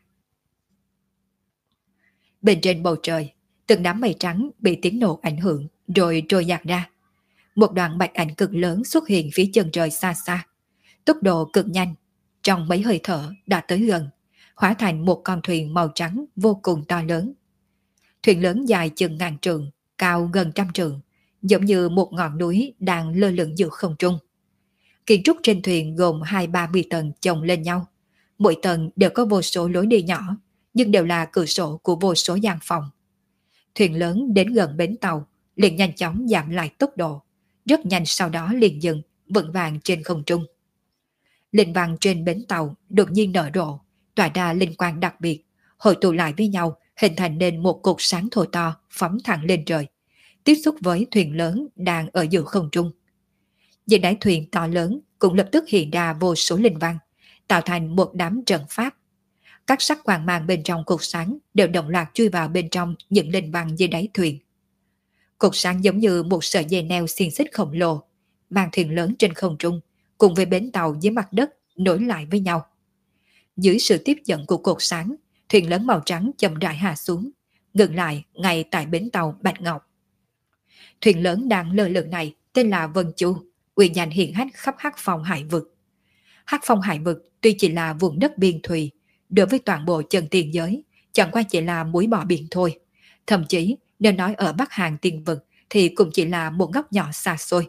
Bên trên bầu trời, từng đám mây trắng bị tiếng nổ ảnh hưởng rồi trôi dạt ra. Một đoạn bạch ảnh cực lớn xuất hiện phía chân trời xa xa. Tốc độ cực nhanh, trong mấy hơi thở đã tới gần, hóa thành một con thuyền màu trắng vô cùng to lớn. Thuyền lớn dài chừng ngàn trượng, cao gần trăm trượng, giống như một ngọn núi đang lơ lửng giữa không trung. Kiến trúc trên thuyền gồm hai ba mươi tầng chồng lên nhau. Mỗi tầng đều có vô số lối đi nhỏ, nhưng đều là cửa sổ của vô số gian phòng. Thuyền lớn đến gần bến tàu, liền nhanh chóng giảm lại tốc độ, rất nhanh sau đó liền dừng, vững vàng trên không trung. Linh văn trên bến tàu đột nhiên nở rộ, tỏa ra linh quang đặc biệt, hội tụ lại với nhau hình thành nên một cột sáng thô to phóng thẳng lên trời, tiếp xúc với thuyền lớn đang ở giữa không trung. Dưới đáy thuyền to lớn cũng lập tức hiện ra vô số linh văn, tạo thành một đám trận pháp. Các sắc quang mang bên trong cột sáng đều đồng loạt chui vào bên trong những linh văn dưới đáy thuyền. Cột sáng giống như một sợi dây neo xiên xích khổng lồ, mang thuyền lớn trên không trung, cùng với bến tàu dưới mặt đất nối lại với nhau. Dưới sự tiếp dẫn của cột sáng, thuyền lớn màu trắng chậm rãi hạ xuống, ngừng lại ngay tại bến tàu Bạch Ngọc. Thuyền lớn đang lơ lửng này tên là Vân Chu, uy danh hiển hách khắp Hắc Phong hải vực. Hắc Phong hải vực tuy chỉ là vùng đất biên thùy, đối với toàn bộ chân tiền giới, chẳng qua chỉ là muối bỏ biển thôi. Thậm chí, nếu nói ở Bắc Hàn tiền vực thì cũng chỉ là một góc nhỏ xa xôi.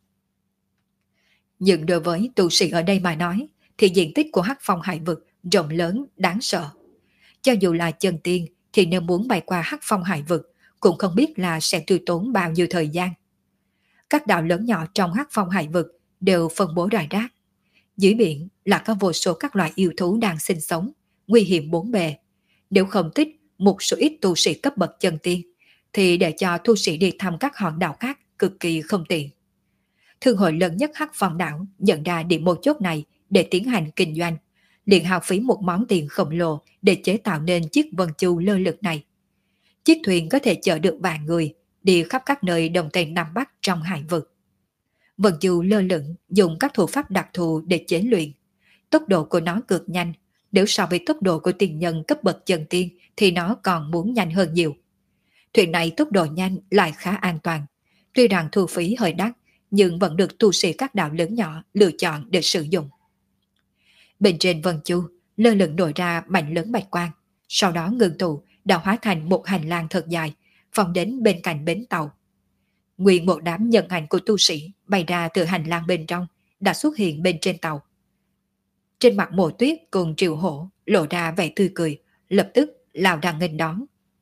Nhưng đối với tu sĩ ở đây mà nói, thì diện tích của Hắc Phong hải vực rộng lớn, đáng sợ. Cho dù là chân tiên, thì nếu muốn bay qua Hắc Phong hải vực, cũng không biết là sẽ tiêu tốn bao nhiêu thời gian. Các đảo lớn nhỏ trong Hắc Phong hải vực đều phân bố rải rác. Dưới biển là có vô số các loại yêu thú đang sinh sống, nguy hiểm bốn bề. Nếu không tích một số ít tu sĩ cấp bậc chân tiên, thì để cho tu sĩ đi thăm các hòn đảo khác cực kỳ không tiện. Thương hội lớn nhất Hắc Phong đảo nhận ra điểm mấu chốt này để tiến hành kinh doanh, liền hao phí một món tiền khổng lồ để chế tạo nên chiếc Vân Chu lơ lửng này. Chiếc thuyền có thể chở được vài người, đi khắp các nơi Đông Tây Nam Bắc trong hải vực. Vân Chu lơ lửng dùng các thủ pháp đặc thù để chế luyện. Tốc độ của nó cực nhanh, nếu so với tốc độ của tiền nhân cấp bậc chân tiên thì nó còn muốn nhanh hơn nhiều. Thuyền này tốc độ nhanh lại khá an toàn. Tuy rằng thu phí hơi đắt, nhưng vẫn được tu sĩ các đạo lớn nhỏ lựa chọn để sử dụng. Bên trên Vân Chu, lơ lửng nổi ra mảnh lớn bạch quang, sau đó ngưng tụ đã hóa thành một hành lang thật dài, phóng đến bên cạnh bến tàu. Nguyên một đám nhân ảnh của tu sĩ bay ra từ hành lang bên trong, đã xuất hiện bên trên tàu. Trên mặt Mộ Tuyết cùng Triệu Hổ lộ ra vẻ tươi cười, lập tức lao ra nghênh đón.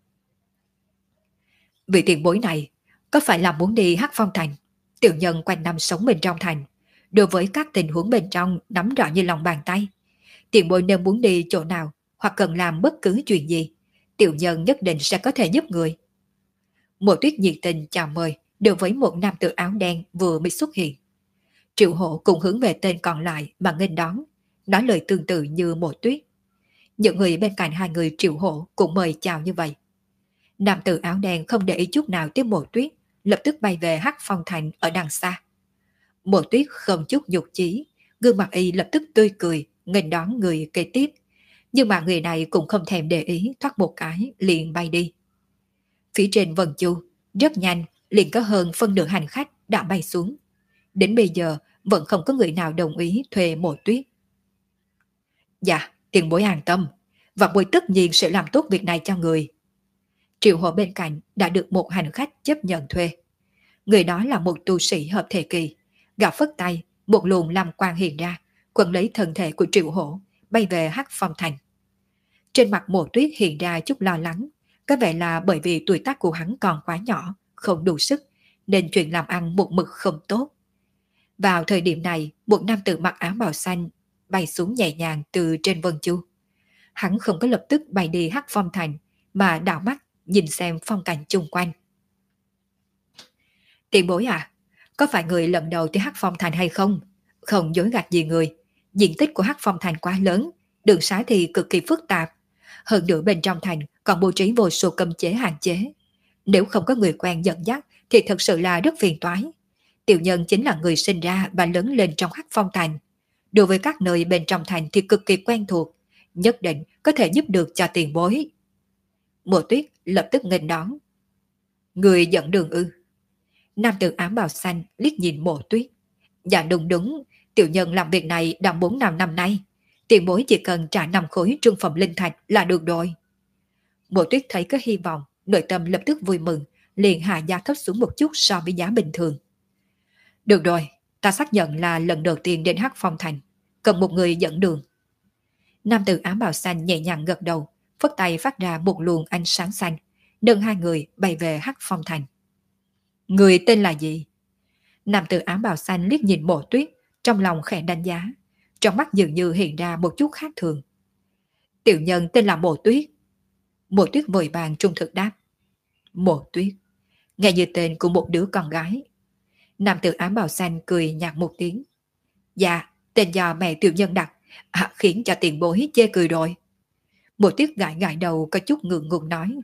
Vị tiền bối này, có phải là muốn đi Hắc Phong thành? Tiểu nhân quanh năm sống bên trong thành, đối với các tình huống bên trong nắm rõ như lòng bàn tay. Tiền bối nếu muốn đi chỗ nào hoặc cần làm bất cứ chuyện gì, tiểu nhân nhất định sẽ có thể giúp người. Mộ Tuyết nhiệt tình chào mời đối với một nam tử áo đen vừa mới xuất hiện. Triệu Hổ cùng hướng về tên còn lại mà nghênh đón, nói lời tương tự như Mộ Tuyết. Những người bên cạnh hai người Triệu Hổ cũng mời chào như vậy. Nam tử áo đen không để ý chút nào tiếp Mộ Tuyết, lập tức bay về Hắc Phong thành ở đằng xa. Mộ Tuyết không chút nhục chí, gương mặt y lập tức tươi cười, nghênh đón người kế tiếp. Nhưng mà người này cũng không thèm để ý, thoát một cái liền bay đi. Phía trên Vân Chu, rất nhanh liền có hơn phân nửa hành khách đã bay xuống. Đến bây giờ vẫn không có người nào đồng ý thuê Mộ Tuyết. Dạ, tiền bối an tâm, và bối tất nhiên sẽ làm tốt việc này cho người. Triệu Hổ bên cạnh đã được một hành khách chấp nhận thuê. Người đó là một tu sĩ hợp thể kỳ. Gã phất tay, một luồng lam quang hiện ra, quấn lấy thân thể của Triệu Hổ, bay về Hắc Phong thành. Trên mặt Mộ Tuyết hiện ra chút lo lắng, có vẻ là bởi vì tuổi tác của hắn còn quá nhỏ, không đủ sức, nên chuyện làm ăn một mực không tốt. Vào thời điểm này, một nam tử mặc áo bào xanh bay xuống nhẹ nhàng từ trên Vân Chu. Hắn không có lập tức bay đi Hắc Phong thành, mà đảo mắt nhìn xem phong cảnh chung quanh. Tiền bối à, có phải người lần đầu tới Hắc Phong thành hay không? Không dối gạt gì người, diện tích của Hắc Phong thành quá lớn, đường xá thì cực kỳ phức tạp. Hơn nữa bên trong thành còn bố trí vô số cấm chế hạn chế. Nếu không có người quen dẫn dắt thì thật sự là rất phiền toái. Tiểu nhân chính là người sinh ra và lớn lên trong Hắc Phong thành. Đối với các nơi bên trong thành thì cực kỳ quen thuộc, nhất định có thể giúp được cho tiền bối. Mộ Tuyết lập tức nghênh đón. Người dẫn đường ư? Nam tử áo bào xanh liếc nhìn Mộ Tuyết. Dạ đúng đúng, tiểu nhân làm việc này đã bốn năm năm nay. Tiền bối chỉ cần trả năm khối trung phẩm linh thạch là được rồi. Mộ Tuyết thấy có hy vọng, nội tâm lập tức vui mừng, liền hạ giá thấp xuống một chút so với giá bình thường. Được rồi, ta xác nhận là lần đầu tiên đến Hắc Phong thành, cần một người dẫn đường. Nam tử áo bào xanh nhẹ nhàng gật đầu, phất tay phát ra một luồng ánh sáng xanh, nâng hai người bay về Hắc Phong thành. Người tên là gì? Nam tử áo bào xanh liếc nhìn Mộ Tuyết, trong lòng khẽ đánh giá, trong mắt dường như hiện ra một chút khác thường. Tiểu nhân tên là Mộ Tuyết. Mộ Tuyết vội vàng trung thực đáp. Mộ Tuyết, nghe như tên của một đứa con gái. Nam tử áo bào xanh cười nhạt một tiếng. Dạ, tên do mẹ tiểu nhân đặt, à, khiến cho tiền bối chê cười rồi. Mộ Tuyết gãi gãi đầu có chút ngượng ngùng nói.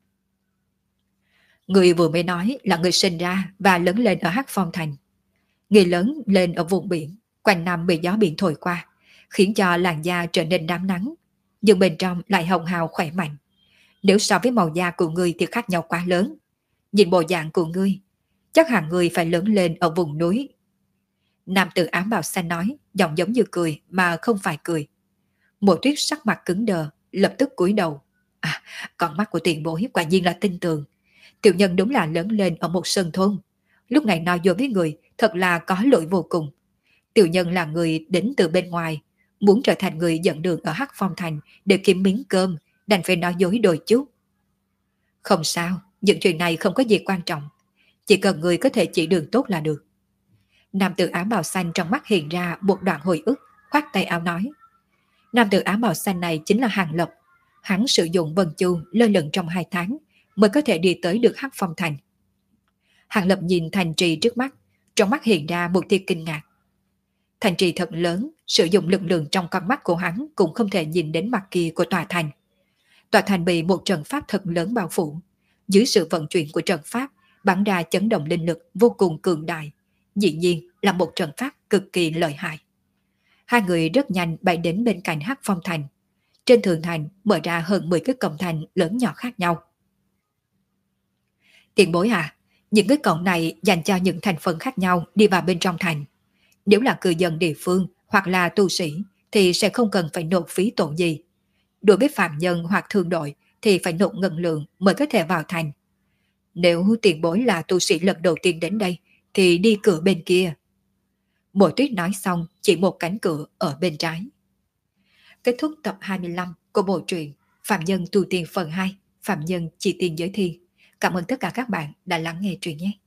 Người vừa mới nói là người sinh ra và lớn lên ở Hắc Phong Thành. Người lớn lên ở vùng biển, quanh năm bị gió biển thổi qua, khiến cho làn da trở nên đám nắng, nhưng bên trong lại hồng hào khỏe mạnh. Nếu so với màu da của ngươi thì khác nhau quá lớn. Nhìn bộ dạng của ngươi, chắc hẳn ngươi phải lớn lên ở vùng núi. Nam tử áo bào xanh nói, giọng giống như cười mà không phải cười. Mộ Tuyết sắc mặt cứng đờ, lập tức cúi đầu. À, con mắt của tiền bối quả nhiên là tin tưởng. Tiểu nhân đúng là lớn lên ở một sơn thôn. Lúc này nói dối với người thật là có lỗi vô cùng. Tiểu nhân là người đến từ bên ngoài, muốn trở thành người dẫn đường ở Hắc Phong Thành để kiếm miếng cơm, đành phải nói dối đôi chút. Không sao, những chuyện này không có gì quan trọng. Chỉ cần người có thể chỉ đường tốt là được. Nam tử áo bào xanh trong mắt hiện ra một đoạn hồi ức, khoát tay áo nói. Nam tử áo bào xanh này chính là Hàng Lập. Hắn sử dụng Vân Chu lơ lửng trong hai tháng mới có thể đi tới được Hắc Phong Thành. Hàng Lập nhìn thành trì trước mắt, trong mắt hiện ra một tia kinh ngạc. Thành trì thật lớn, sử dụng lực lượng trong con mắt của hắn cũng không thể nhìn đến mặt kia của tòa thành. Tòa thành bị một trận pháp thật lớn bao phủ. Dưới sự vận chuyển của trận pháp, bắn ra chấn động linh lực vô cùng cường đại. Dĩ nhiên là một trận pháp cực kỳ lợi hại. Hai người rất nhanh bay đến bên cạnh Hắc Phong Thành. Trên tường thành mở ra hơn mười cái cổng thành lớn nhỏ khác nhau. Tiền bối à, những cái cổng này dành cho những thành phần khác nhau đi vào bên trong thành. Nếu là cư dân địa phương hoặc là tu sĩ thì sẽ không cần phải nộp phí tổn gì. Đối với phạm nhân hoặc thương đội thì phải nộp ngân lượng mới có thể vào thành. Nếu tiền bối là tu sĩ lần đầu tiên đến đây thì đi cửa bên kia. Mộ Tuyết nói xong chỉ một cánh cửa ở bên trái. Kết thúc tập hai mươi lăm của bộ truyện Phạm Nhân Tu Tiên phần hai, Phạm Nhân Chi Tiên Giới Thi. Cảm ơn tất cả các bạn đã lắng nghe truyện nhé.